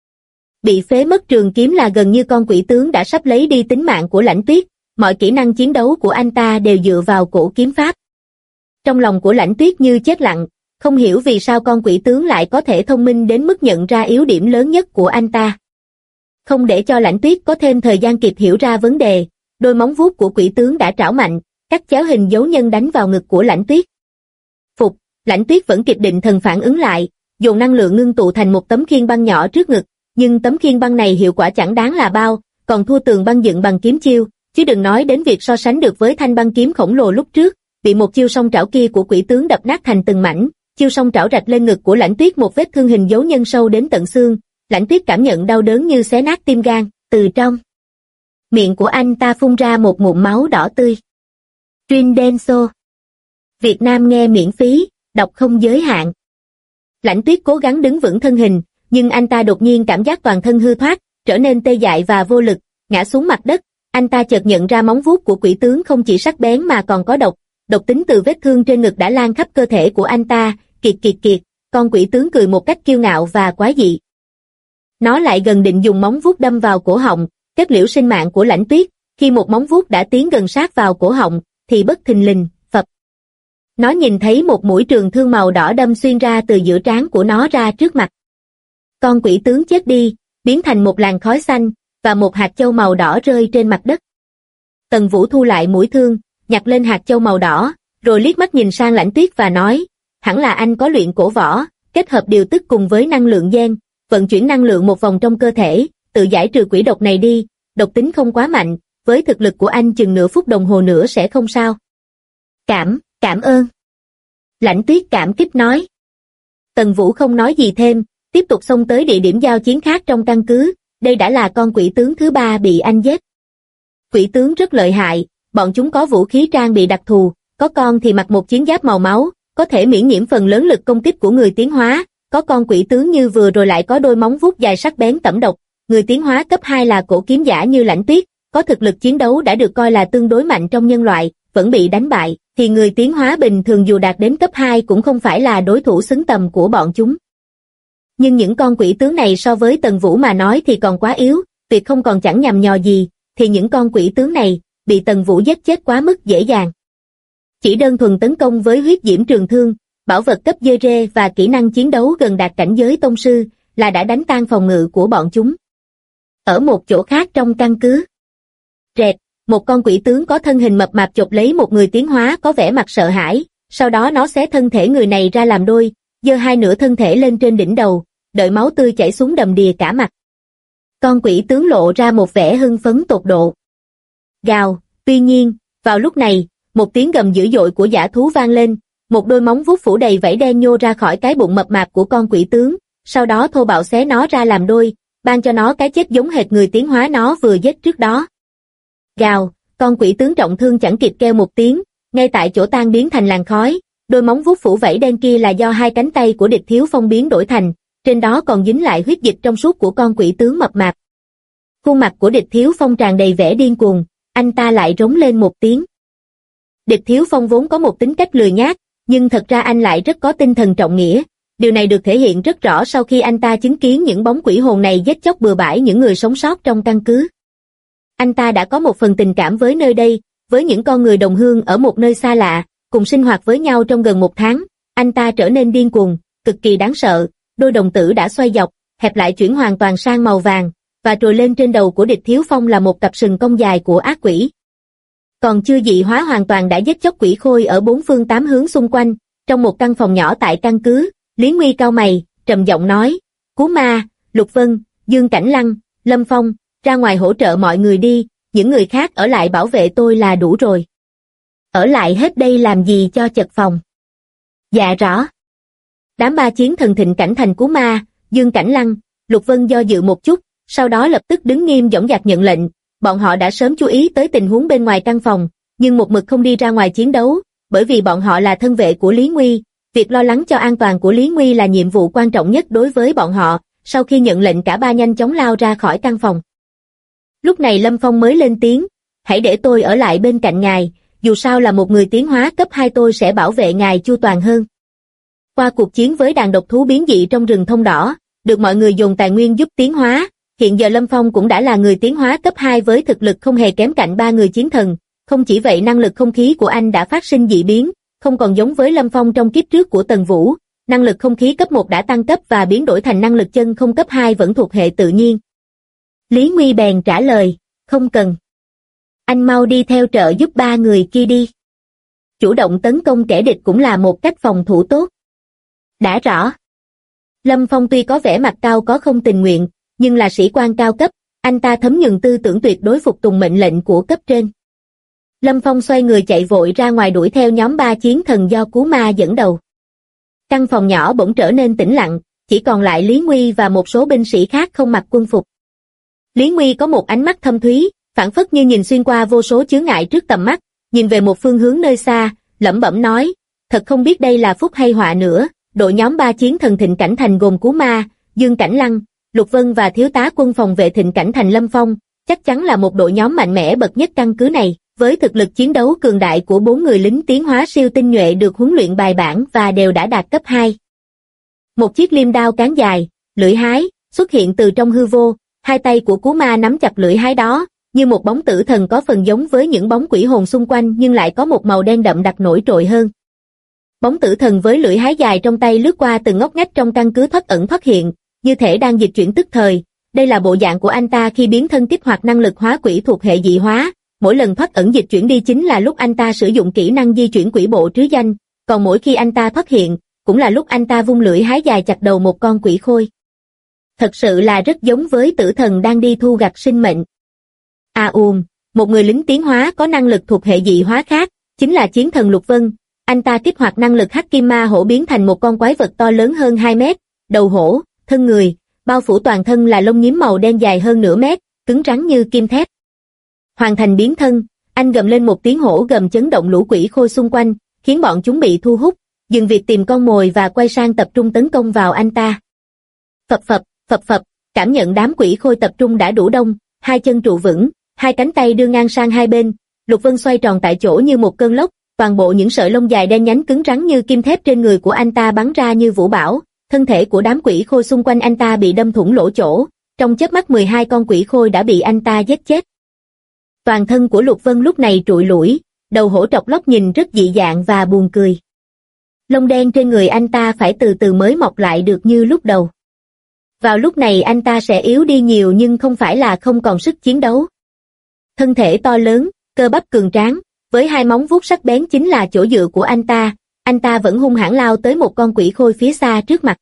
Bị phế mất trường kiếm là gần như con quỷ tướng đã sắp lấy đi tính mạng của Lãnh Tuyết, mọi kỹ năng chiến đấu của anh ta đều dựa vào cổ kiếm pháp. Trong lòng của Lãnh Tuyết như chết lặng, không hiểu vì sao con quỷ tướng lại có thể thông minh đến mức nhận ra yếu điểm lớn nhất của anh ta. Không để cho Lãnh Tuyết có thêm thời gian kịp hiểu ra vấn đề, đôi móng vuốt của quỷ tướng đã trảo mạnh, cắt chéo hình dấu nhân đánh vào ngực của Lãnh Tuyết. Phục, Lãnh Tuyết vẫn kịp định thần phản ứng lại, dùng năng lượng ngưng tụ thành một tấm khiên băng nhỏ trước ngực, nhưng tấm khiên băng này hiệu quả chẳng đáng là bao, còn thua tường băng dựng bằng kiếm chiêu, chứ đừng nói đến việc so sánh được với thanh băng kiếm khổng lồ lúc trước, bị một chiêu song trảo kia của quỷ tướng đập nát thành từng mảnh, chiêu song trảo rạch lên ngực của Lãnh Tuyết một vết thương hình dấu nhân sâu đến tận xương, Lãnh Tuyết cảm nhận đau đớn như xé nát tim gan, từ trong miệng của anh ta phun ra một ngụm máu đỏ tươi. Truyền Denso. Việt Nam nghe miễn phí, đọc không giới hạn. Lãnh Tuyết cố gắng đứng vững thân hình, nhưng anh ta đột nhiên cảm giác toàn thân hư thoát, trở nên tê dại và vô lực, ngã xuống mặt đất, anh ta chợt nhận ra móng vuốt của quỷ tướng không chỉ sắc bén mà còn có độc, độc tính từ vết thương trên ngực đã lan khắp cơ thể của anh ta. Kiệt kiệt kiệt, con quỷ tướng cười một cách kiêu ngạo và quái dị. Nó lại gần định dùng móng vuốt đâm vào cổ họng, kết liễu sinh mạng của Lãnh Tuyết. Khi một móng vuốt đã tiến gần sát vào cổ họng, thì bất thình lình, phập. Nó nhìn thấy một mũi trường thương màu đỏ đâm xuyên ra từ giữa trán của nó ra trước mặt. Con quỷ tướng chết đi, biến thành một làn khói xanh, và một hạt châu màu đỏ rơi trên mặt đất. Tần Vũ thu lại mũi thương, nhặt lên hạt châu màu đỏ, rồi liếc mắt nhìn sang Lãnh Tuyết và nói, hẳn là anh có luyện cổ võ, kết hợp điều tức cùng với năng lượng gen, vận chuyển năng lượng một vòng trong cơ thể, tự giải trừ quỷ độc này đi, độc tính không quá mạnh, với thực lực của anh chừng nửa phút đồng hồ nữa sẽ không sao. Cảm ơn. Lãnh Tuyết cảm kích nói. Tần Vũ không nói gì thêm, tiếp tục xông tới địa điểm giao chiến khác trong căn cứ, đây đã là con quỷ tướng thứ 3 bị anh giết. Quỷ tướng rất lợi hại, bọn chúng có vũ khí trang bị đặc thù, có con thì mặc một chiến giáp màu máu, có thể miễn nhiễm phần lớn lực công kích của người tiến hóa, có con quỷ tướng như vừa rồi lại có đôi móng vuốt dài sắc bén tẩm độc, người tiến hóa cấp 2 là cổ kiếm giả như Lãnh Tuyết, có thực lực chiến đấu đã được coi là tương đối mạnh trong nhân loại, vẫn bị đánh bại, thì người tiến hóa bình thường dù đạt đến cấp 2 cũng không phải là đối thủ xứng tầm của bọn chúng. Nhưng những con quỷ tướng này so với Tần Vũ mà nói thì còn quá yếu, tuyệt không còn chẳng nhằm nhò gì, thì những con quỷ tướng này bị Tần Vũ giết chết quá mức dễ dàng. Chỉ đơn thuần tấn công với huyết diễm trường thương, bảo vật cấp dê rê và kỹ năng chiến đấu gần đạt cảnh giới tông sư là đã đánh tan phòng ngự của bọn chúng. Ở một chỗ khác trong căn cứ, rệt, một con quỷ tướng có thân hình mập mạp chộp lấy một người tiến hóa có vẻ mặt sợ hãi, sau đó nó xé thân thể người này ra làm đôi, giơ hai nửa thân thể lên trên đỉnh đầu, đợi máu tươi chảy xuống đầm đìa cả mặt. Con quỷ tướng lộ ra một vẻ hưng phấn tột độ. Gào, tuy nhiên, vào lúc này, một tiếng gầm dữ dội của dã thú vang lên, một đôi móng vuốt phủ đầy vảy đen nhô ra khỏi cái bụng mập mạp của con quỷ tướng, sau đó thô bạo xé nó ra làm đôi, ban cho nó cái chết giống hệt người tiến hóa nó vừa giết trước đó. Gào, con quỷ tướng trọng thương chẳng kịp kêu một tiếng, ngay tại chỗ tan biến thành làn khói, đôi móng vuốt phủ vảy đen kia là do hai cánh tay của Địch Thiếu Phong biến đổi thành, trên đó còn dính lại huyết dịch trong suốt của con quỷ tướng mập mạp. Khuôn mặt của Địch Thiếu Phong tràn đầy vẻ điên cuồng, anh ta lại rống lên một tiếng. Địch Thiếu Phong vốn có một tính cách lười nhác, nhưng thật ra anh lại rất có tinh thần trọng nghĩa. Điều này được thể hiện rất rõ sau khi anh ta chứng kiến những bóng quỷ hồn này giết chóc bừa bãi những người sống sót trong căn cứ. Anh ta đã có một phần tình cảm với nơi đây, với những con người đồng hương ở một nơi xa lạ, cùng sinh hoạt với nhau trong gần một tháng. Anh ta trở nên điên cuồng, cực kỳ đáng sợ, đôi đồng tử đã xoay dọc, hẹp lại chuyển hoàn toàn sang màu vàng, và trồi lên trên đầu của Địch Thiếu Phong là một cặp sừng cong dài của ác quỷ. Còn chưa dị hóa hoàn toàn đã giết chóc quỷ khôi ở bốn phương tám hướng xung quanh, trong một căn phòng nhỏ tại căn cứ, Lý Nguy cau mày, trầm giọng nói, Cú Ma, Lục Vân, Dương Cảnh Lăng, Lâm Phong, ra ngoài hỗ trợ mọi người đi, những người khác ở lại bảo vệ tôi là đủ rồi. Ở lại hết đây làm gì cho chật phòng. Dạ rõ. Đám ba chiến thần Thịnh Cảnh Thành Cú Ma, Dương Cảnh Lăng, Lục Vân do dự một chút, sau đó lập tức đứng nghiêm dõng dạc nhận lệnh. Bọn họ đã sớm chú ý tới tình huống bên ngoài căn phòng, nhưng một mực không đi ra ngoài chiến đấu, bởi vì bọn họ là thân vệ của Lý Nguy, việc lo lắng cho an toàn của Lý Nguy là nhiệm vụ quan trọng nhất đối với bọn họ. Sau khi nhận lệnh cả ba nhanh chóng lao ra khỏi căn phòng. Lúc này Lâm Phong mới lên tiếng, hãy để tôi ở lại bên cạnh ngài, dù sao là một người tiến hóa cấp 2 tôi sẽ bảo vệ ngài chu toàn hơn. Qua cuộc chiến với đàn độc thú biến dị trong rừng thông đỏ, được mọi người dồn tài nguyên giúp tiến hóa, hiện giờ Lâm Phong cũng đã là người tiến hóa cấp 2 với thực lực không hề kém cạnh ba người chiến thần. Không chỉ vậy, năng lực không khí của anh đã phát sinh dị biến, không còn giống với Lâm Phong trong kiếp trước của Tần Vũ. Năng lực không khí cấp 1 đã tăng cấp và biến đổi thành năng lực chân không cấp 2 vẫn thuộc hệ tự nhiên. Lý Nguy bèn trả lời, không cần. Anh mau đi theo trợ giúp ba người kia đi. Chủ động tấn công kẻ địch cũng là một cách phòng thủ tốt. Đã rõ. Lâm Phong tuy có vẻ mặt cao có không tình nguyện, nhưng là sĩ quan cao cấp, anh ta thấm nhuần tư tưởng tuyệt đối phục tùng mệnh lệnh của cấp trên. Lâm Phong xoay người chạy vội ra ngoài đuổi theo nhóm ba chiến thần do Cú Ma dẫn đầu. Căn phòng nhỏ bỗng trở nên tĩnh lặng, chỉ còn lại Lý Nguy và một số binh sĩ khác không mặc quân phục. Lý Nguy có một ánh mắt thâm thúy, phảng phất như nhìn xuyên qua vô số chướng ngại trước tầm mắt, nhìn về một phương hướng nơi xa, lẩm bẩm nói, thật không biết đây là phúc hay họa nữa. Đội nhóm ba chiến thần Thịnh Cảnh Thành gồm Cú Ma, Dương Cảnh Lăng, Lục Vân và thiếu tá quân phòng vệ Thịnh Cảnh Thành Lâm Phong, chắc chắn là một đội nhóm mạnh mẽ bậc nhất căn cứ này, với thực lực chiến đấu cường đại của 4 người lính tiến hóa siêu tinh nhuệ được huấn luyện bài bản và đều đã đạt cấp 2. Một chiếc liêm đao cán dài, lưỡi hái, xuất hiện từ trong hư vô, hai tay của Cú Ma nắm chặt lưỡi hái đó, như một bóng tử thần có phần giống với những bóng quỷ hồn xung quanh nhưng lại có một màu đen đậm đặc nổi trội hơn. Bóng tử thần với lưỡi hái dài trong tay lướt qua từng ngóc ngách trong căn cứ thoát ẩn thoát hiện, như thể đang dịch chuyển tức thời. Đây là bộ dạng của anh ta khi biến thân kích hoạt năng lực hóa quỷ thuộc hệ dị hóa, mỗi lần thoát ẩn dịch chuyển đi chính là lúc anh ta sử dụng kỹ năng di chuyển quỷ bộ trứ danh, còn mỗi khi anh ta thoát hiện, cũng là lúc anh ta vung lưỡi hái dài chặt đầu một con quỷ khôi. Thật sự là rất giống với tử thần đang đi thu gặt sinh mệnh. Một người lính tiến hóa có năng lực thuộc hệ dị hóa khác, chính là chiến thần Lục Vân. Anh ta kích hoạt năng lực Hắc Kim Ma Hổ biến thành một con quái vật to lớn hơn 2 mét, đầu hổ, thân người, bao phủ toàn thân là lông nhím màu đen dài hơn nửa mét, cứng rắn như kim thép. Hoàn thành biến thân, anh gầm lên một tiếng hổ gầm chấn động lũ quỷ khôi xung quanh, khiến bọn chúng bị thu hút, dừng việc tìm con mồi và quay sang tập trung tấn công vào anh ta. Phập phập, cảm nhận đám quỷ khôi tập trung đã đủ đông, hai chân trụ vững, hai cánh tay đưa ngang sang hai bên, Lục Vân xoay tròn tại chỗ như một cơn lốc, toàn bộ những sợi lông dài đen nhánh cứng rắn như kim thép trên người của anh ta bắn ra như vũ bão, thân thể của đám quỷ khôi xung quanh anh ta bị đâm thủng lỗ chỗ, trong chớp mắt 12 con quỷ khôi đã bị anh ta giết chết. Toàn thân của Lục Vân lúc này trụi lủi, đầu hổ trọc lóc nhìn rất dị dạng và buồn cười. Lông đen trên người anh ta phải từ từ mới mọc lại được như lúc đầu. Vào lúc này anh ta sẽ yếu đi nhiều nhưng không phải là không còn sức chiến đấu. Thân thể to lớn, cơ bắp cường tráng, với hai móng vuốt sắc bén chính là chỗ dựa của anh ta vẫn hung hãn lao tới một con quỷ khôi phía xa trước mặt.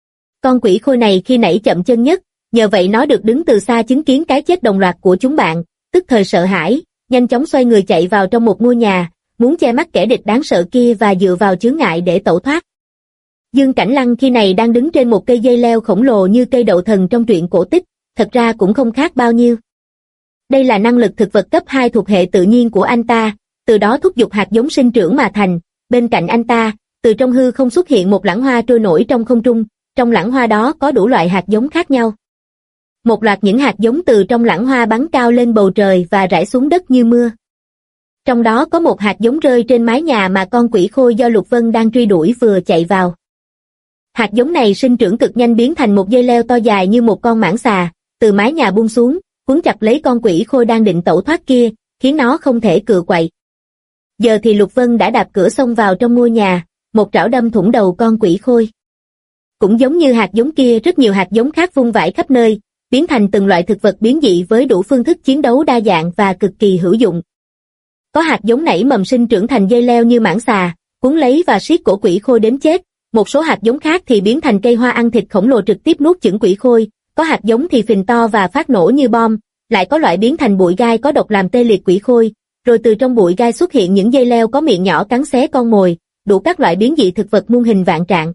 Con quỷ khôi này khi nãy chậm chân nhất, nhờ vậy nó được đứng từ xa chứng kiến cái chết đồng loạt của chúng bạn, tức thời sợ hãi, nhanh chóng xoay người chạy vào trong một ngôi nhà, muốn che mắt kẻ địch đáng sợ kia và dựa vào chướng ngại để tẩu thoát. Dương Cảnh Lăng khi này đang đứng trên một cây dây leo khổng lồ như cây đậu thần trong truyện cổ tích, thật ra cũng không khác bao nhiêu. Đây là năng lực thực vật cấp 2 thuộc hệ tự nhiên của anh ta, từ đó thúc giục hạt giống sinh trưởng mà thành. Bên cạnh anh ta, từ trong hư không xuất hiện một lẵng hoa trôi nổi trong không trung, trong lẵng hoa đó có đủ loại hạt giống khác nhau. Một loạt những hạt giống từ trong lẵng hoa bắn cao lên bầu trời và rải xuống đất như mưa. Trong đó có một hạt giống rơi trên mái nhà mà con quỷ khôi do Lục Vân đang truy đuổi vừa chạy vào. Hạt giống này sinh trưởng cực nhanh biến thành một dây leo to dài như một con mãng xà, từ mái nhà buông xuống, cuốn chặt lấy con quỷ khôi đang định tẩu thoát kia, khiến nó không thể cựa quậy. Giờ thì Lục Vân đã đạp cửa xông vào trong ngôi nhà, một trảo đâm thủng đầu con quỷ khôi. Cũng giống như hạt giống kia, rất nhiều hạt giống khác vung vãi khắp nơi, biến thành từng loại thực vật biến dị với đủ phương thức chiến đấu đa dạng và cực kỳ hữu dụng. Có hạt giống nảy mầm sinh trưởng thành dây leo như mãng xà, cuốn lấy và siết cổ quỷ khôi đến chết. Một số hạt giống khác thì biến thành cây hoa ăn thịt khổng lồ trực tiếp nuốt chửng quỷ khôi, có hạt giống thì phình to và phát nổ như bom, lại có loại biến thành bụi gai có độc làm tê liệt quỷ khôi, rồi từ trong bụi gai xuất hiện những dây leo có miệng nhỏ cắn xé con mồi, đủ các loại biến dị thực vật muôn hình vạn trạng.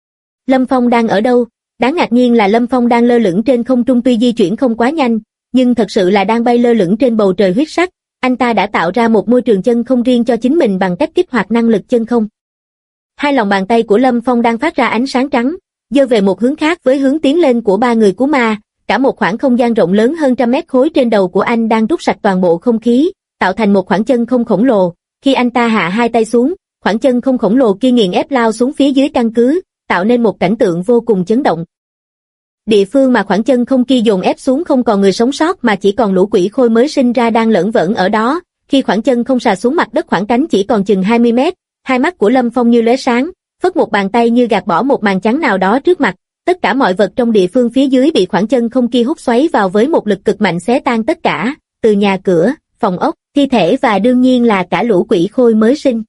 Lâm Phong đang ở đâu? Đáng ngạc nhiên là Lâm Phong đang lơ lửng trên không trung, tuy di chuyển không quá nhanh, nhưng thật sự là đang bay lơ lửng trên bầu trời huyết sắc. Anh ta đã tạo ra một môi trường chân không riêng cho chính mình bằng cách kích hoạt năng lực chân không. Hai lòng bàn tay của Lâm Phong đang phát ra ánh sáng trắng, giơ về một hướng khác với hướng tiến lên của ba người Cú Ma, cả một khoảng không gian rộng lớn hơn 100 mét khối trên đầu của anh đang rút sạch toàn bộ không khí, tạo thành một khoảng chân không khổng lồ. Khi anh ta hạ hai tay xuống, khoảng chân không khổng lồ kia nghiền ép lao xuống phía dưới căn cứ, tạo nên một cảnh tượng vô cùng chấn động. Địa phương mà khoảng chân không kia dồn ép xuống không còn người sống sót mà chỉ còn lũ quỷ khôi mới sinh ra đang lởn vởn ở đó. Khi khoảng chân không sà xuống mặt đất, khoảng cánh chỉ còn chừng 20 mét, hai mắt của Lâm Phong như lóe sáng, phất một bàn tay như gạt bỏ một màn trắng nào đó trước mặt. Tất cả mọi vật trong địa phương phía dưới bị khoảng chân không kia hút xoáy vào với một lực cực mạnh xé tan tất cả, từ nhà cửa, phòng ốc, thi thể và đương nhiên là cả lũ quỷ khôi mới sinh.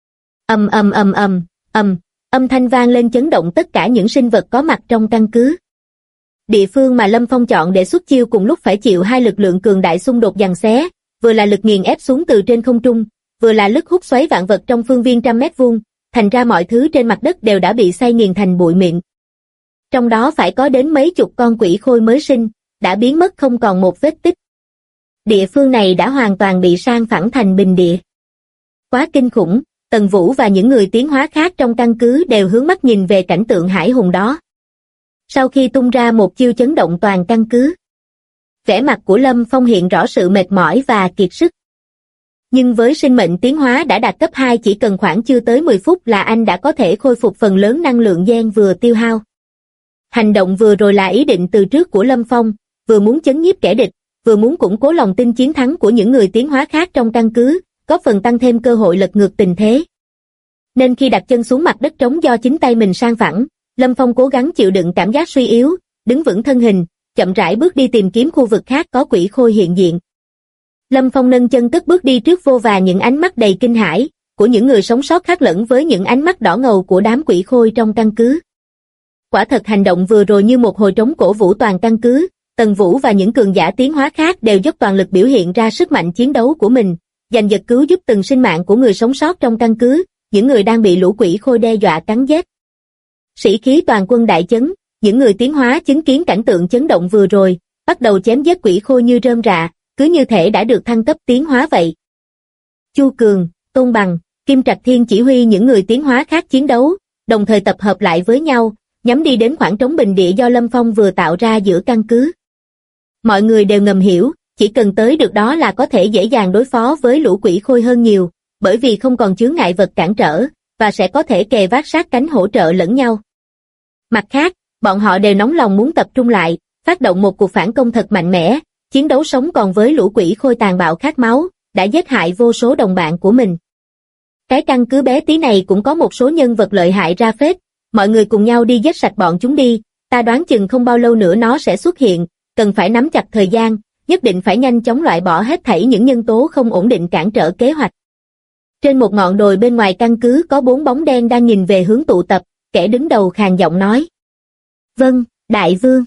Âm thanh vang lên chấn động tất cả những sinh vật có mặt trong căn cứ. Địa phương mà Lâm Phong chọn để xuất chiêu cùng lúc phải chịu hai lực lượng cường đại xung đột giằng xé, vừa là lực nghiền ép xuống từ trên không trung, vừa là lực hút xoáy vạn vật trong phương viên 100 mét vuông, thành ra mọi thứ trên mặt đất đều đã bị xay nghiền thành bụi mịn. Trong đó phải có đến mấy chục con quỷ khôi mới sinh, đã biến mất không còn một vết tích. Địa phương này đã hoàn toàn bị san phẳng thành bình địa. Quá kinh khủng, Tần Vũ và những người tiến hóa khác trong căn cứ đều hướng mắt nhìn về cảnh tượng hải hùng đó. Sau khi tung ra một chiêu chấn động toàn căn cứ, Vẻ mặt của Lâm Phong hiện rõ sự mệt mỏi và kiệt sức. Nhưng với sinh mệnh tiến hóa đã đạt cấp 2 chỉ cần khoảng chưa tới 10 phút là anh đã có thể khôi phục phần lớn năng lượng gen vừa tiêu hao. Hành động vừa rồi là ý định từ trước của Lâm Phong, vừa muốn chấn nhiếp kẻ địch, vừa muốn củng cố lòng tin chiến thắng của những người tiến hóa khác trong căn cứ, góp phần tăng thêm cơ hội lật ngược tình thế. Nên khi đặt chân xuống mặt đất trống do chính tay mình san phẳng, Lâm Phong cố gắng chịu đựng cảm giác suy yếu, đứng vững thân hình, chậm rãi bước đi tìm kiếm khu vực khác có quỷ khôi hiện diện. Lâm Phong nâng chân cất bước đi trước vô vàn những ánh mắt đầy kinh hãi của những người sống sót khác lẫn với những ánh mắt đỏ ngầu của đám quỷ khôi trong căn cứ. Quả thật hành động vừa rồi như một hồi trống cổ vũ toàn căn cứ, Tần Vũ và những cường giả tiến hóa khác đều dốc toàn lực biểu hiện ra sức mạnh chiến đấu của mình, giành giật cứu giúp từng sinh mạng của người sống sót trong căn cứ, những người đang bị lũ quỷ khôi đe dọa cắn giết. Sĩ khí toàn quân đại chấn, những người tiến hóa chứng kiến cảnh tượng chấn động vừa rồi, bắt đầu chém giết quỷ khôi như rơm rạ, cứ như thể đã được thăng cấp tiến hóa vậy. Chu Cường, Tôn Bằng, Kim Trạch Thiên chỉ huy những người tiến hóa khác chiến đấu, đồng thời tập hợp lại với nhau, nhắm đi đến khoảng trống bình địa do Lâm Phong vừa tạo ra giữa căn cứ. Mọi người đều ngầm hiểu, chỉ cần tới được đó là có thể dễ dàng đối phó với lũ quỷ khôi hơn nhiều, bởi vì không còn chướng ngại vật cản trở, và sẽ có thể kề vác sát cánh hỗ trợ lẫn nhau. Mặt khác, bọn họ đều nóng lòng muốn tập trung lại, phát động một cuộc phản công thật mạnh mẽ, chiến đấu sống còn với lũ quỷ khôi tàn bạo khát máu, đã giết hại vô số đồng bạn của mình. Cái căn cứ bé tí này cũng có một số nhân vật lợi hại ra phết, mọi người cùng nhau đi giết sạch bọn chúng đi, ta đoán chừng không bao lâu nữa nó sẽ xuất hiện, cần phải nắm chặt thời gian, nhất định phải nhanh chóng loại bỏ hết thảy những nhân tố không ổn định cản trở kế hoạch. Trên một ngọn đồi bên ngoài căn cứ có 4 bóng đen đang nhìn về hướng tụ tập, kẻ đứng đầu khàn giọng nói. Vâng, đại vương.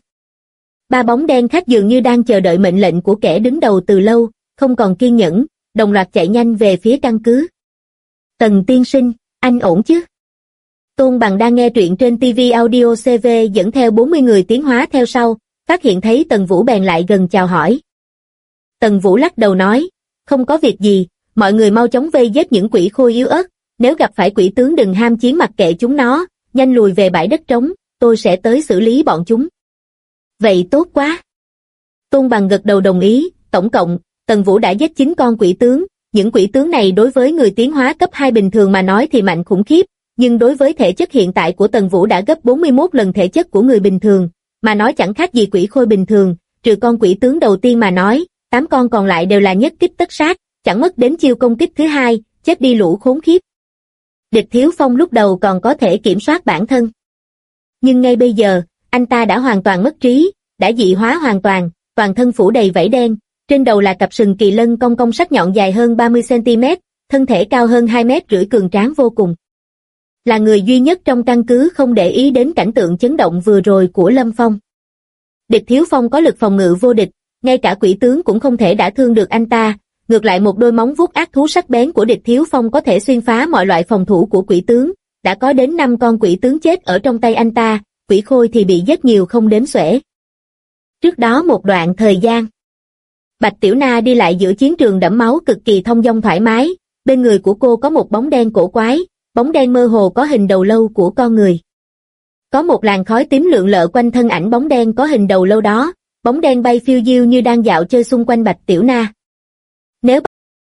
3 bóng đen khác dường như đang chờ đợi mệnh lệnh của kẻ đứng đầu từ lâu, không còn kiên nhẫn, đồng loạt chạy nhanh về phía căn cứ. Tần tiên sinh, anh ổn chứ? Tôn Bằng đang nghe truyện trên TV Audio CV dẫn theo 40 người tiến hóa theo sau, phát hiện thấy Tần Vũ bèn lại gần chào hỏi. Tần Vũ lắc đầu nói, không có việc gì, mọi người mau chóng vây giết những quỷ khôi yếu ớt, nếu gặp phải quỷ tướng đừng ham chiến mặc kệ chúng nó, nhanh lùi về bãi đất trống, tôi sẽ tới xử lý bọn chúng. Vậy tốt quá. Tôn Bằng gật đầu đồng ý, tổng cộng, Tần Vũ đã giết 9 con quỷ tướng, những quỷ tướng này đối với người tiến hóa cấp 2 bình thường mà nói thì mạnh khủng khiếp, nhưng đối với thể chất hiện tại của Tần Vũ đã gấp 41 lần thể chất của người bình thường, mà nói chẳng khác gì quỷ khôi bình thường, trừ con quỷ tướng đầu tiên mà nói, 8 con còn lại đều là nhất kích tất sát, chẳng mất đến chiêu công kích thứ hai, chết đi lũ khốn khiếp. Địch Thiếu Phong lúc đầu còn có thể kiểm soát bản thân. Nhưng ngay bây giờ, anh ta đã hoàn toàn mất trí, đã dị hóa hoàn toàn, toàn thân phủ đầy vảy đen, trên đầu là cặp sừng kỳ lân cong cong sắc nhọn dài hơn 30cm, thân thể cao hơn 2,5 m cường tráng vô cùng. Là người duy nhất trong căn cứ không để ý đến cảnh tượng chấn động vừa rồi của Lâm Phong. Địch Thiếu Phong có lực phòng ngự vô địch, ngay cả quỷ tướng cũng không thể đả thương được anh ta, ngược lại một đôi móng vuốt ác thú sắc bén của Địch Thiếu Phong có thể xuyên phá mọi loại phòng thủ của quỷ tướng, đã có đến 5 con quỷ tướng chết ở trong tay anh ta, quỷ khôi thì bị giết nhiều không đếm xuể. Trước đó một đoạn thời gian, Bạch Tiểu Na đi lại giữa chiến trường đẫm máu cực kỳ thông dong thoải mái, bên người của cô có một bóng đen cổ quái, bóng đen mơ hồ có hình đầu lâu của con người. Có một làn khói tím lượn lờ quanh thân ảnh bóng đen có hình đầu lâu đó, bóng đen bay phiêu diêu như đang dạo chơi xung quanh Bạch Tiểu Na. Nếu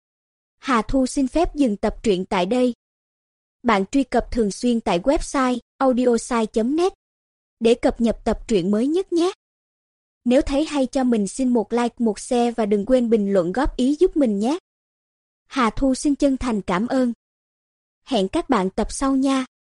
Hà Thu xin phép dừng tập truyện tại đây. Bạn truy cập thường xuyên tại website audiosai.net để cập nhật tập truyện mới nhất nhé. Nếu thấy hay cho mình xin một like, một share và đừng quên bình luận góp ý giúp mình nhé. Hà Thu xin chân thành cảm ơn. Hẹn các bạn tập sau nha.